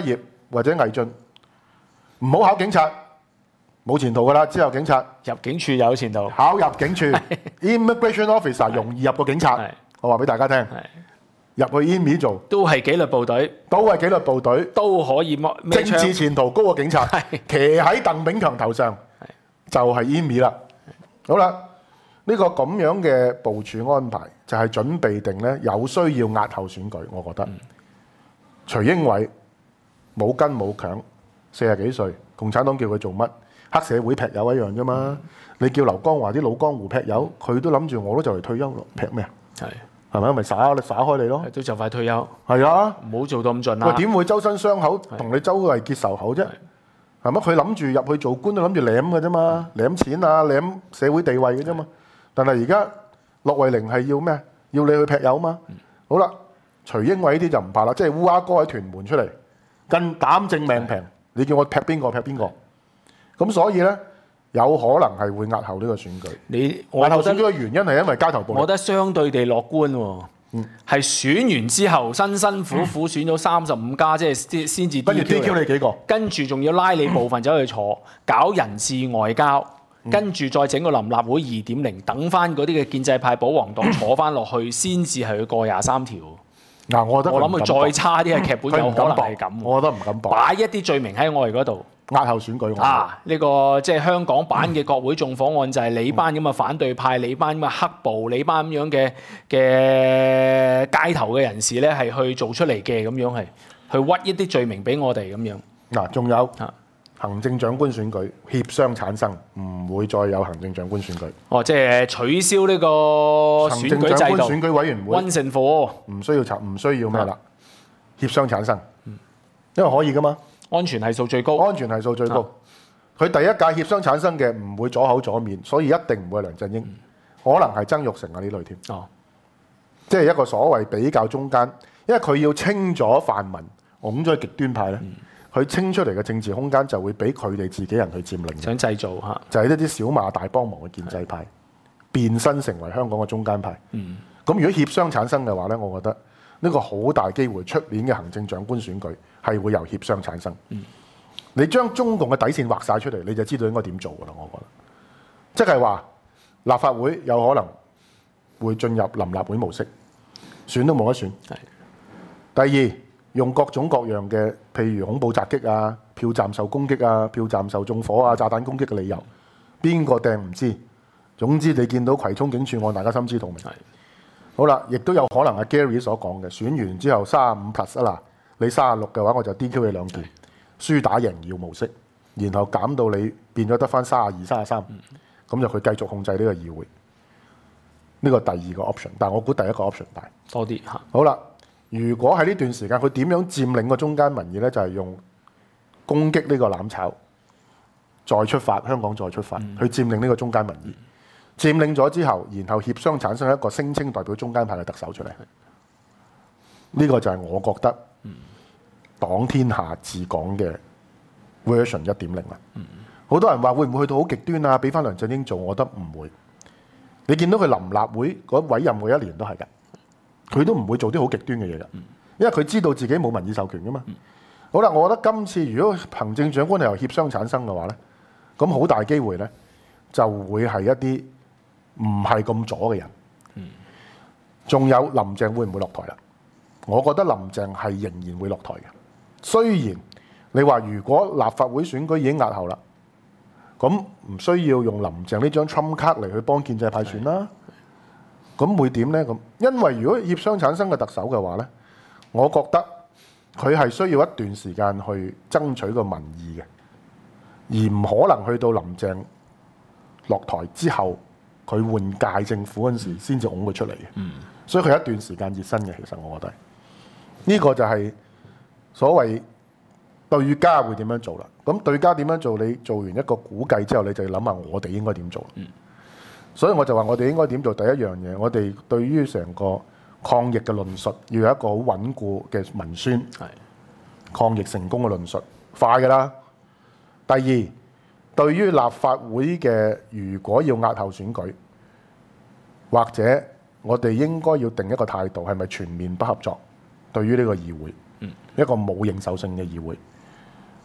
或者毅進，唔好考警察，冇前途噶啦。之後警察入境處有前途， 考入境處 ，immigration officer 容易入過警察係。 我話俾大家聽， 係入去 IMI 做都係紀律部隊， 都係紀律部隊， 都可以孭政治槍。 前途高過警察， 係騎喺鄧炳強頭上就係 IMI 啦。好啦，呢個咁樣嘅部署安排就係準備定咧有需要押後選舉，我覺得。徐英偉冇根冇強，40幾歲，共產黨叫佢做乜？黑社會劈友一樣啫嘛。你叫劉江華啲老江湖劈友，佢都諗住我都就嚟退休咯，劈咩啊？ 係係咪？咪耍開你咯。 都就快退休， 係啊。 唔好做到咁盡喂， 啦。 點會周身傷口同你周圍結仇口啫？係咪？佢諗住入去做官都諗住舐嘅啫嘛，舐錢啊，舐社會地位嘅啫嘛。但係而家駱惠寧係要咩？要你去劈友嘛。好啦，徐英偉呢啲就唔怕啦，即係烏鴉哥喺屯門出嚟，更膽正命平，你叫我劈邊個劈邊個。咁所以呢，有可能係會押後呢個選舉。 我押後選舉覺得嘅原因係因為街頭暴力。 我覺得相對地樂觀喎。係選完之後，辛辛苦苦選咗35家，即係先至跟住 DQ 你幾個？ 跟住仲要拉你部分走去坐，搞人質外交，跟住再整個臨立會2.0，等翻嗰啲嘅建制派保皇黨坐翻落去，先至係去過23條。 嗱，我覺得我諗佢再差啲嘅劇本有可能係咁。 我覺得唔敢搏。 擺一啲罪名喺我哋嗰度。 押後選舉呢個即係香港版嘅國會縱火案，就係你班咁嘅反對派，你班咁嘅黑暴，你班咁樣嘅街頭嘅人士咧，係去做出嚟嘅咁樣，係去屈一啲罪名俾我哋咁樣。 嗱，仲有行政長官選舉協商產生，唔會再有行政長官選舉。 哦，即係取消呢個行選政長官舉制度。 選舉委員會 Once and for all， 唔需要咩啦？協商產生，因為可以噶嘛。 安全係數最高。 安全係數最高。佢第一屆協商產生嘅唔會左口左面，所以一定唔會係梁振英，可能係曾鈺成啊呢類添。 哦， 即係一個所謂比較中間，因為佢要清咗泛民，拱咗去極端派咧，佢清出嚟嘅政治空間就會俾佢哋自己人去佔領。 想製造嚇， 就係一啲小馬大幫忙嘅建制派，變身成為香港嘅中間派。咁如果協商產生嘅話呢，我覺得呢個好大機會出年嘅行政長官選舉係會由協商產生。你將中共嘅底線畫晒出嚟，你就知道應該點做㗎啦。我覺得，即係話立法會有可能會進入臨立會模式，選都冇得選。第二，用各種各樣嘅，譬如恐怖襲擊啊、票站受攻擊啊、票站受縱火啊、炸彈攻擊嘅理由，邊個掟唔知？總之你見到葵涌警署案，大家心知肚明。好啦，亦都有可能係 Gary 所講嘅，選完之後35+ 啦，你36嘅話，我就 DQ 你2件，輸打贏要模式，然後減到你變咗得翻32、33，咁就佢繼續控制呢個議會。呢個第二個 option， 但係我估第一個 option 大多啲嚇。 好啦，如果喺呢段時間佢點樣佔領個中間民意呢？就係用攻擊呢個攬炒，再出發，香港再出發，去佔領呢個中間民意。佔領咗之後，然後協商產生一個聲稱代表中間派嘅特首出嚟。呢個就係我覺得黨天下治港嘅 version 1.0啦。好多人話會唔會去到好極端啊？俾翻梁振英做，我覺得唔會。你見到佢臨立會嗰委任嗰1年都係㗎，佢都唔會做啲好極端嘅嘢㗎，因為佢知道自己冇民意授權㗎嘛。好啦，我覺得今次如果行政長官係由協商產生嘅話呢，咁好大機會呢就會係一啲唔係咁左嘅人。仲有林鄭會唔會落台啦？我覺得林鄭係仍然會落台嘅。雖然你話如果立法會選舉已經押後啦，咁唔需要用林鄭呢張 Trump 卡嚟去幫建制派選啦。咁會點呢？咁因為如果協商產生嘅特首嘅話呢，我覺得佢係需要一段時間去爭取個民意嘅，而唔可能去到林鄭落台之後，佢換屆政府嗰陣時先至拱佢出嚟嘅。所以佢有一段時間熱身嘅。其實我覺得呢個就係所謂對家會點樣做啦。咁對家點樣做？你做完一個估計之後，你就要諗下我哋應該點做。所以我就話我哋應該點做？第一樣嘢，我哋對於成個抗疫嘅論述要有一個好穩固嘅文宣，抗疫成功嘅論述快㗎啦。第二，對於立法會嘅如果要押後選舉，或者我哋應該要定一個態度，係咪全面不合作？對於呢個議會，一個冇認受性嘅議會，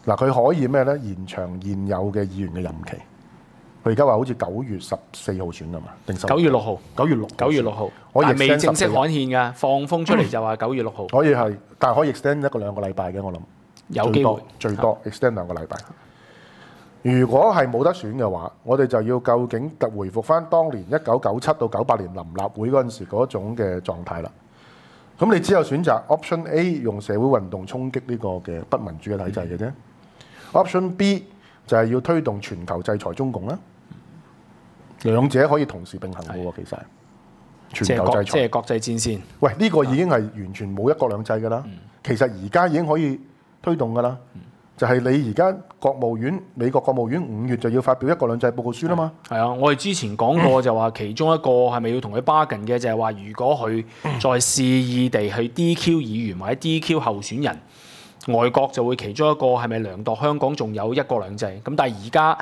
嗱，佢可以咩咧？延長現有嘅議員嘅任期。佢而家話好似9月14號選啊嘛，定 9月6號 ？9月6。 9月6號， 可以但未 extend 正式 14日刊憲㗎，放風出嚟就話9月6號。 可以係，但係可以 extend 1個2個禮拜嘅，我諗有機會最多 extend 2個禮拜。如果係冇得選嘅話，我哋就要究竟回復翻當年1997到98年臨立會嗰陣時嗰種嘅狀態啦。咁你只有選擇 option A 用社會運動衝擊呢個嘅不民主嘅體制嘅啫。option B 就係要推動全球制裁中共啦。兩者可以同時並行嘅喎，其實全球制裁即係國際戰線。 喂，呢個已經係完全冇一國兩制㗎啦。其實而家已經可以推動㗎啦。就係你而家美國國務院5月就要發表一國兩制報告書啦嘛。 係啊，我哋之前講過就話其中一個係咪要同佢 bargain 嘅，就係話如果佢再肆意地去 DQ 議員或者 DQ 候選人，外國就會其中一個係咪量度香港仲有一國兩制？咁但係而家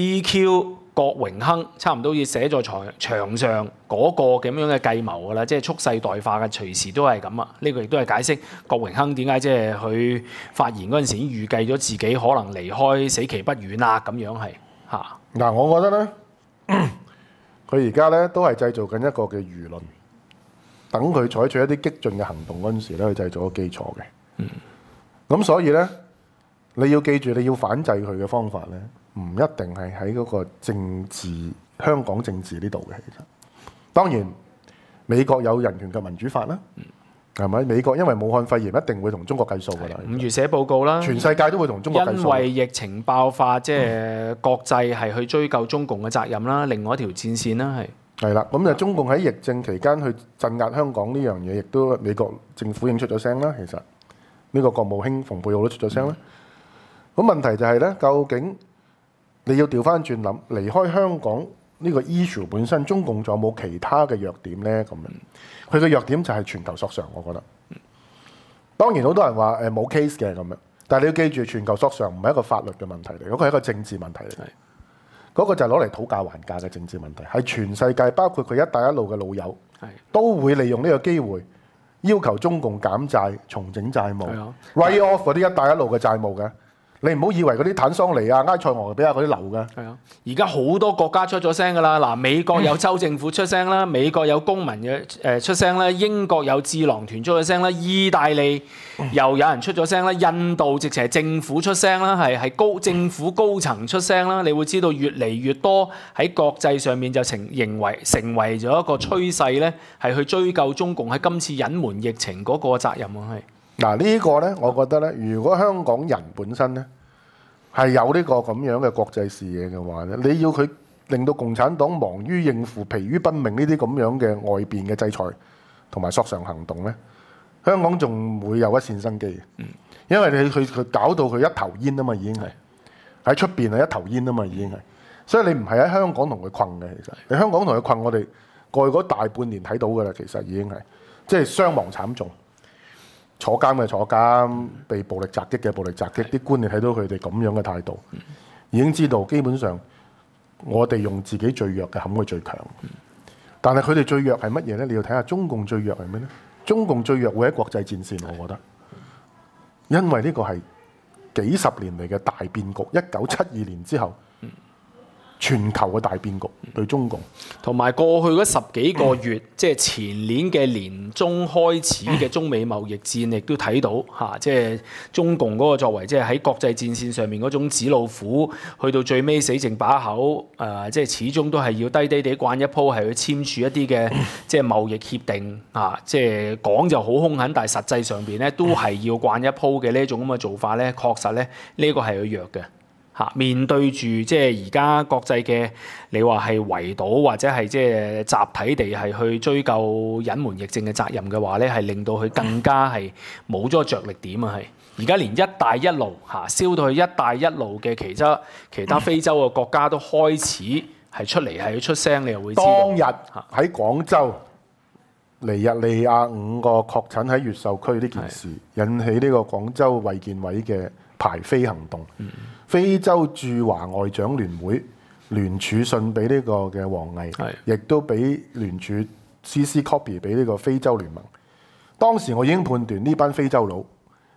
DQ 郭榮鏗差唔多要寫在牆上嗰個咁樣嘅計謀㗎啦，即係蓄勢待發嘅，隨時都係咁啊！呢個亦都係解釋郭榮鏗點解即係佢發言嗰陣時已經預計咗自己可能離開死期不遠啦，咁樣係嚇。 嗱，我覺得咧，佢而家咧都係製造緊一個嘅輿論，等佢採取一啲激進嘅行動嗰陣時咧，去製造個基礎嘅。咁所以咧，你要記住，你要反制佢嘅方法咧，唔一定係喺嗰個政治香港政治呢度嘅。其實當然美國有人權及民主法啦，係咪？美國因為武漢肺炎一定會同中國計數㗎啦。 5月寫報告啦， 全世界都會同中國計數。 因為疫情爆發，即係國際係去追究中共嘅責任啦，另外一條戰線啦係啦。咁就中共喺疫症期間去鎮壓香港呢樣嘢，亦都美國政府已經出咗聲啦。其實呢個國務卿蓬佩奧都出咗聲啦。咁問題就係咧，究竟你要調翻轉諗，離開香港呢個 issue 本身，中共仲有冇其他嘅弱點呢？咁樣，佢嘅弱點就係全球索償，我覺得。當然好多人話冇 case 嘅咁樣，但係你要記住，全球索償唔係一個法律嘅問題嚟，嗰個係一個政治問題嚟。嗰個就係攞嚟討價還價嘅政治問題，係全世界包括佢一帶一路嘅老友都會利用呢個機會要求中共減債、重整債務、write off 嗰啲一帶一路嘅債務嘅。你唔好以為嗰啲坦桑尼亞、埃塞俄比亞嗰啲流嘅。 係啊，而家好多國家出咗聲㗎啦。嗱，美國有州政府出聲啦，美國有公民嘅出聲啦，英國有智囊團出咗聲啦，意大利又有人出咗聲啦，印度直情係政府出聲啦，係政府高層出聲啦。你會知道越嚟越多喺國際上面就成為咗一個趨勢咧，係去追究中共喺今次隱瞞疫情嗰個責任啊，係。 嗱，呢個呢，我覺得呢，如果香港人本身呢係有呢個咁樣嘅國際視野嘅話呢，你要佢令到共產黨忙於應付、疲於奔命呢啲咁樣嘅外邊嘅制裁同埋索償行動呢，香港仲會有一線生機嘅。因為佢搞到佢一頭煙啊嘛，已經係喺出邊係一頭煙啊嘛，已經係。所以你唔係喺香港同佢困嘅，其實你香港同佢困，我哋過去嗰大半年睇到㗎啦，其實已經係即係傷亡慘重。坐監嘅坐監，被暴力襲擊嘅暴力襲擊，啲官你睇到佢哋咁樣嘅態度，已經知道基本上我哋用自己最弱嘅冚佢最強。但係佢哋最弱係乜嘢呢？你要睇下中共最弱係咩呢？中共最弱會喺國際戰線，我覺得，因為呢個係幾十年嚟嘅大變局。1972年之後，全球嘅大變局對中共， 同埋過去嗰10幾個月，即係前年嘅年中開始嘅中美貿易戰，亦都睇到嚇，即係中共嗰個作為，即係喺國際戰線上面嗰種紙老虎，去到最尾死剩把口，即係始終都係要低低地慣一鋪，係去簽署一啲嘅即係貿易協定啊，即係講就好兇狠，但係實際上邊咧都係要慣一鋪嘅呢一種咁嘅做法咧，確實咧呢個係佢弱嘅。面對住即係而家國際嘅，你話係圍堵或者係即係集體地係去追究隱瞞疫症嘅責任嘅話咧，係令到佢更加係冇咗着力點啊！係而家連一帶一路燒到去一帶一路嘅其他非洲嘅國家都開始係出嚟係出聲，你又會知道。 當日喺廣州尼日利亞5個確診喺越秀區呢件事，引起呢個廣州衛健委嘅排非行動。非洲駐華外長聯會聯署信俾呢個嘅王毅，亦都俾聯署 CC copy 俾呢個非洲聯盟。當時我已經判斷呢班非洲佬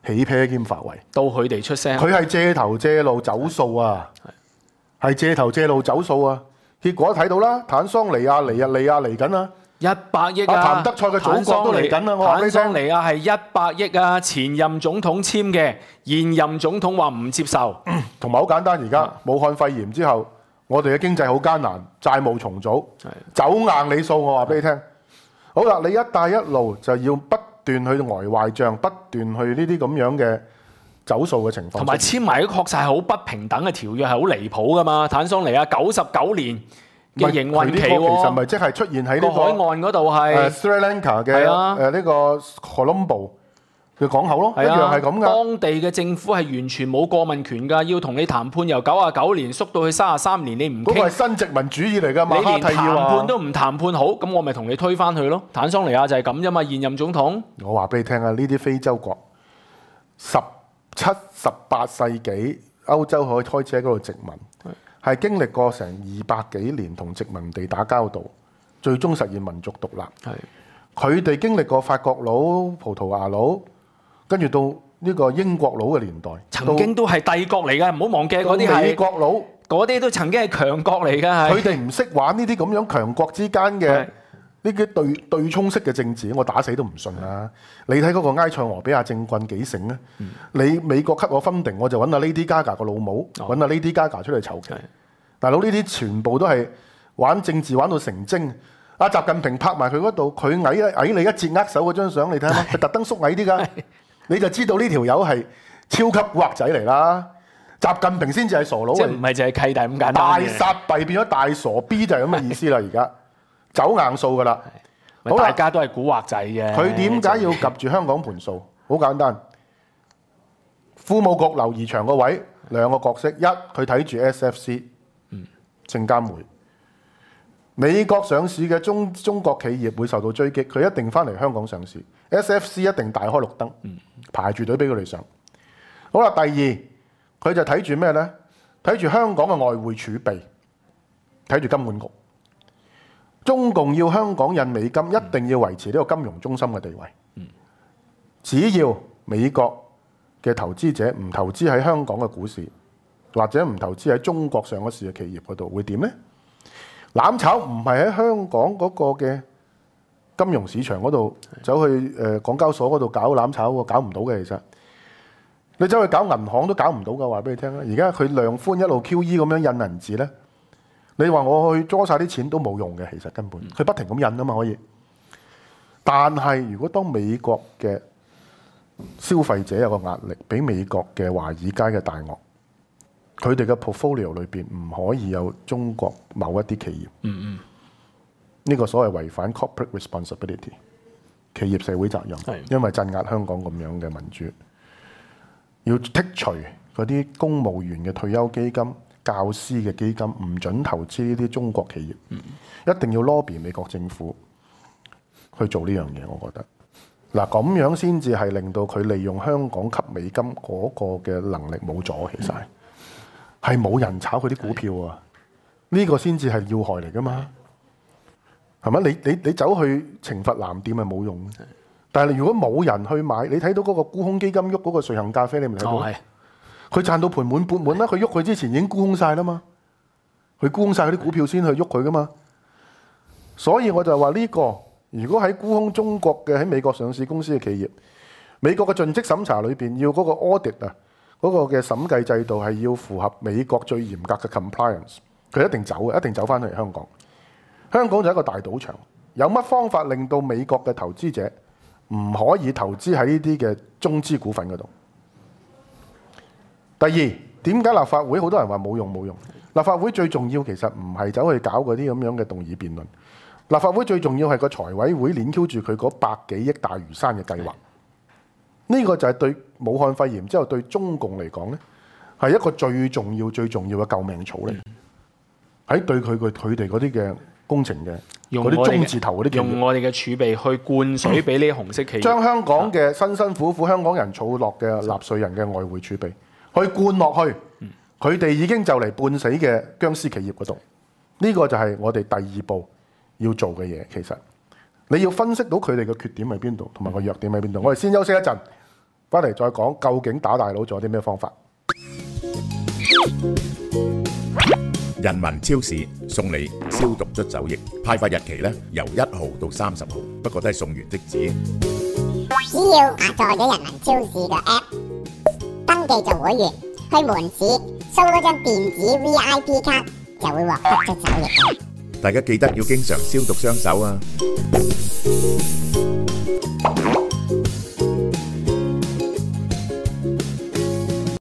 起啤兼發圍， 到佢哋出聲， 佢係借頭借路走數啊，係借頭借路走數啊。結果睇到啦，坦桑尼亞嚟緊啦。 100億阿啊！ 譚德塞嘅祖國都嚟緊啦，我話俾坦你聽。 桑尼亞係100億啊！前任總統簽嘅，現任總統話唔接受。 同埋好簡單，而家武漢肺炎之後，我哋嘅經濟好艱難，債務重組，走硬你數，我話俾你聽。好啦，你一帶一路就要不斷去呆壞帳，不斷去呢啲咁樣嘅走數嘅情況。 同埋簽埋啲確實係好不平等嘅條約，係好離譜噶嘛！坦桑尼亞99年嘅營運期其實喎， 咪即係出現喺呢個海岸嗰度係 Sri Lanka 嘅係啊呢個 Colombo 嘅港口咯，一係啊， 樣係咁噶。 當地嘅政府係完全冇過問權㗎，要同你談判由99年縮到去33年，你唔嗰個係傾， 新殖民主義嚟㗎，馬你連哈蒂談要啊判都唔談判好，咁我咪同你推翻去咯。坦桑尼亞就係咁啫嘛，現任總統。 我話俾你聽啊，呢啲非洲國17、18世紀歐洲可以開始喺嗰度殖民，係經歷過成200幾年同殖民地打交道，最終實現民族獨立。佢哋經歷過法國佬、葡萄牙佬，跟住到呢個英國佬嘅年代， 曾經都係帝國嚟㗎，唔好忘記嗰啲到美係國佬， 嗰啲都曾經係強國嚟㗎，係佢哋唔識玩呢啲咁樣強國之間嘅係呢啲對沖式嘅政治，我打死都唔信啦！你睇嗰個埃塞俄比亞政棍幾醒啊？你美國給我分定，我就揾阿 Lady Gaga 個老母，揾阿 Lady Gaga 出嚟籌旗。大佬呢啲全部都係玩政治玩到成精。阿習近平拍埋佢嗰度，佢矮你一截握手嗰張相，你睇下，佢特登縮矮啲㗎，你就知道呢條友係超級古惑仔嚟啦。習近平先至係傻佬嚟即係唔係淨係契弟咁簡單大嘅殺幣變咗大傻 B 就係咁嘅意思啦，而家走硬數噶啦。好啦大家都係古惑仔嘅。 佢點解要及住香港盤數？好簡單，庫務局劉怡翔個位兩個角色，一佢睇住 SFC，證監會，美國上市嘅中國企業會受到追擊，佢一定翻嚟香港上市，SFC 一定大開綠燈，排住隊俾佢哋上。好啦，第二佢就睇住咩呢？睇住香港嘅外匯儲備，睇住金管局。中共要香港印美金，一定要維持呢個金融中心嘅地位。只要美國嘅投資者唔投資喺香港嘅股市，或者唔投資喺中國上市嘅企業嗰度，會點呢？攬炒唔係喺香港嗰個嘅金融市場嗰度走去港交所嗰度搞攬炒喎，搞唔到嘅。其實你走去搞銀行都搞唔到㗎，話俾你聽啦。而家佢量寬一路 QE 咁樣印銀紙呢。你話我去捉晒啲錢都冇用嘅，其實根本佢不停咁印啊嘛，可以。但係如果當美國嘅消費者有個壓力，俾美國嘅華爾街嘅大鱷，佢哋嘅 portfolio 裏邊唔可以有中國某一啲企業。呢個所謂違反 corporate responsibility 企業社會責任，因為鎮壓香港咁樣嘅民主，要剔除嗰啲公務員嘅退休基金。教師嘅基金唔準投資呢啲中國企業，一定要 lobby 美國政府去做呢樣嘢。我覺得嗱，咁樣先至係令到佢利用香港吸美金嗰個嘅能力冇咗，其實係冇人炒佢啲股票啊！呢個先至係要害嚟噶嘛，係咪？你走去懲罰藍店係冇用，但係如果冇人去買，你睇到嗰個沽空基金喐嗰個瑞幸咖啡，你咪睇到。佢賺到盤滿缽滿啦！佢喐佢之前已經沽空晒啦嘛，佢沽空晒嗰啲股票先去喐佢噶嘛。所以我就話呢個，如果喺沽空中國嘅喺美國上市公司嘅企業，美國嘅盡職審查裏邊要嗰個 audit 啊，嗰個嘅審計制度係要符合美國最嚴格嘅 compliance， 佢一定走嘅，一定走翻嚟香港。香港就係一個大賭場，有乜方法令到美國嘅投資者唔可以投資喺呢啲嘅中資股份嗰度？第二，點解立法會好多人話冇用冇用？立法會最重要其實唔係走去搞嗰啲咁樣嘅動議辯論。立法會最重要係個財委會鏈 Q 住佢嗰100幾億大嶼山嘅計劃。呢個就係對武漢肺炎之後對中共嚟講呢，係一個最重要嘅救命草嚟。喺對佢哋嗰啲嘅工程嘅嗰啲中字頭嗰啲， 用我哋嘅儲備去灌水俾呢啲紅色企業， 將香港嘅辛辛苦苦香港人儲落嘅納稅人嘅外匯儲備。去灌落去，佢哋已經就嚟半死嘅僵屍企業嗰度，呢個就係我哋第二步要做嘅嘢。其實你要分析到佢哋嘅缺點喺邊度，同埋個弱點喺邊度。我哋先休息一陣， 翻嚟再講究竟打大佬仲有啲咩方法。 人民超市送你消毒捽手液，派發日期呢由1號到30號，不過都係送完即止。 只要下載咗人民超市嘅 app， 登記做會員，去門市掃嗰張電子 VIP 卡，就會獲得捽手液。 大家記得要經常消毒雙手啊！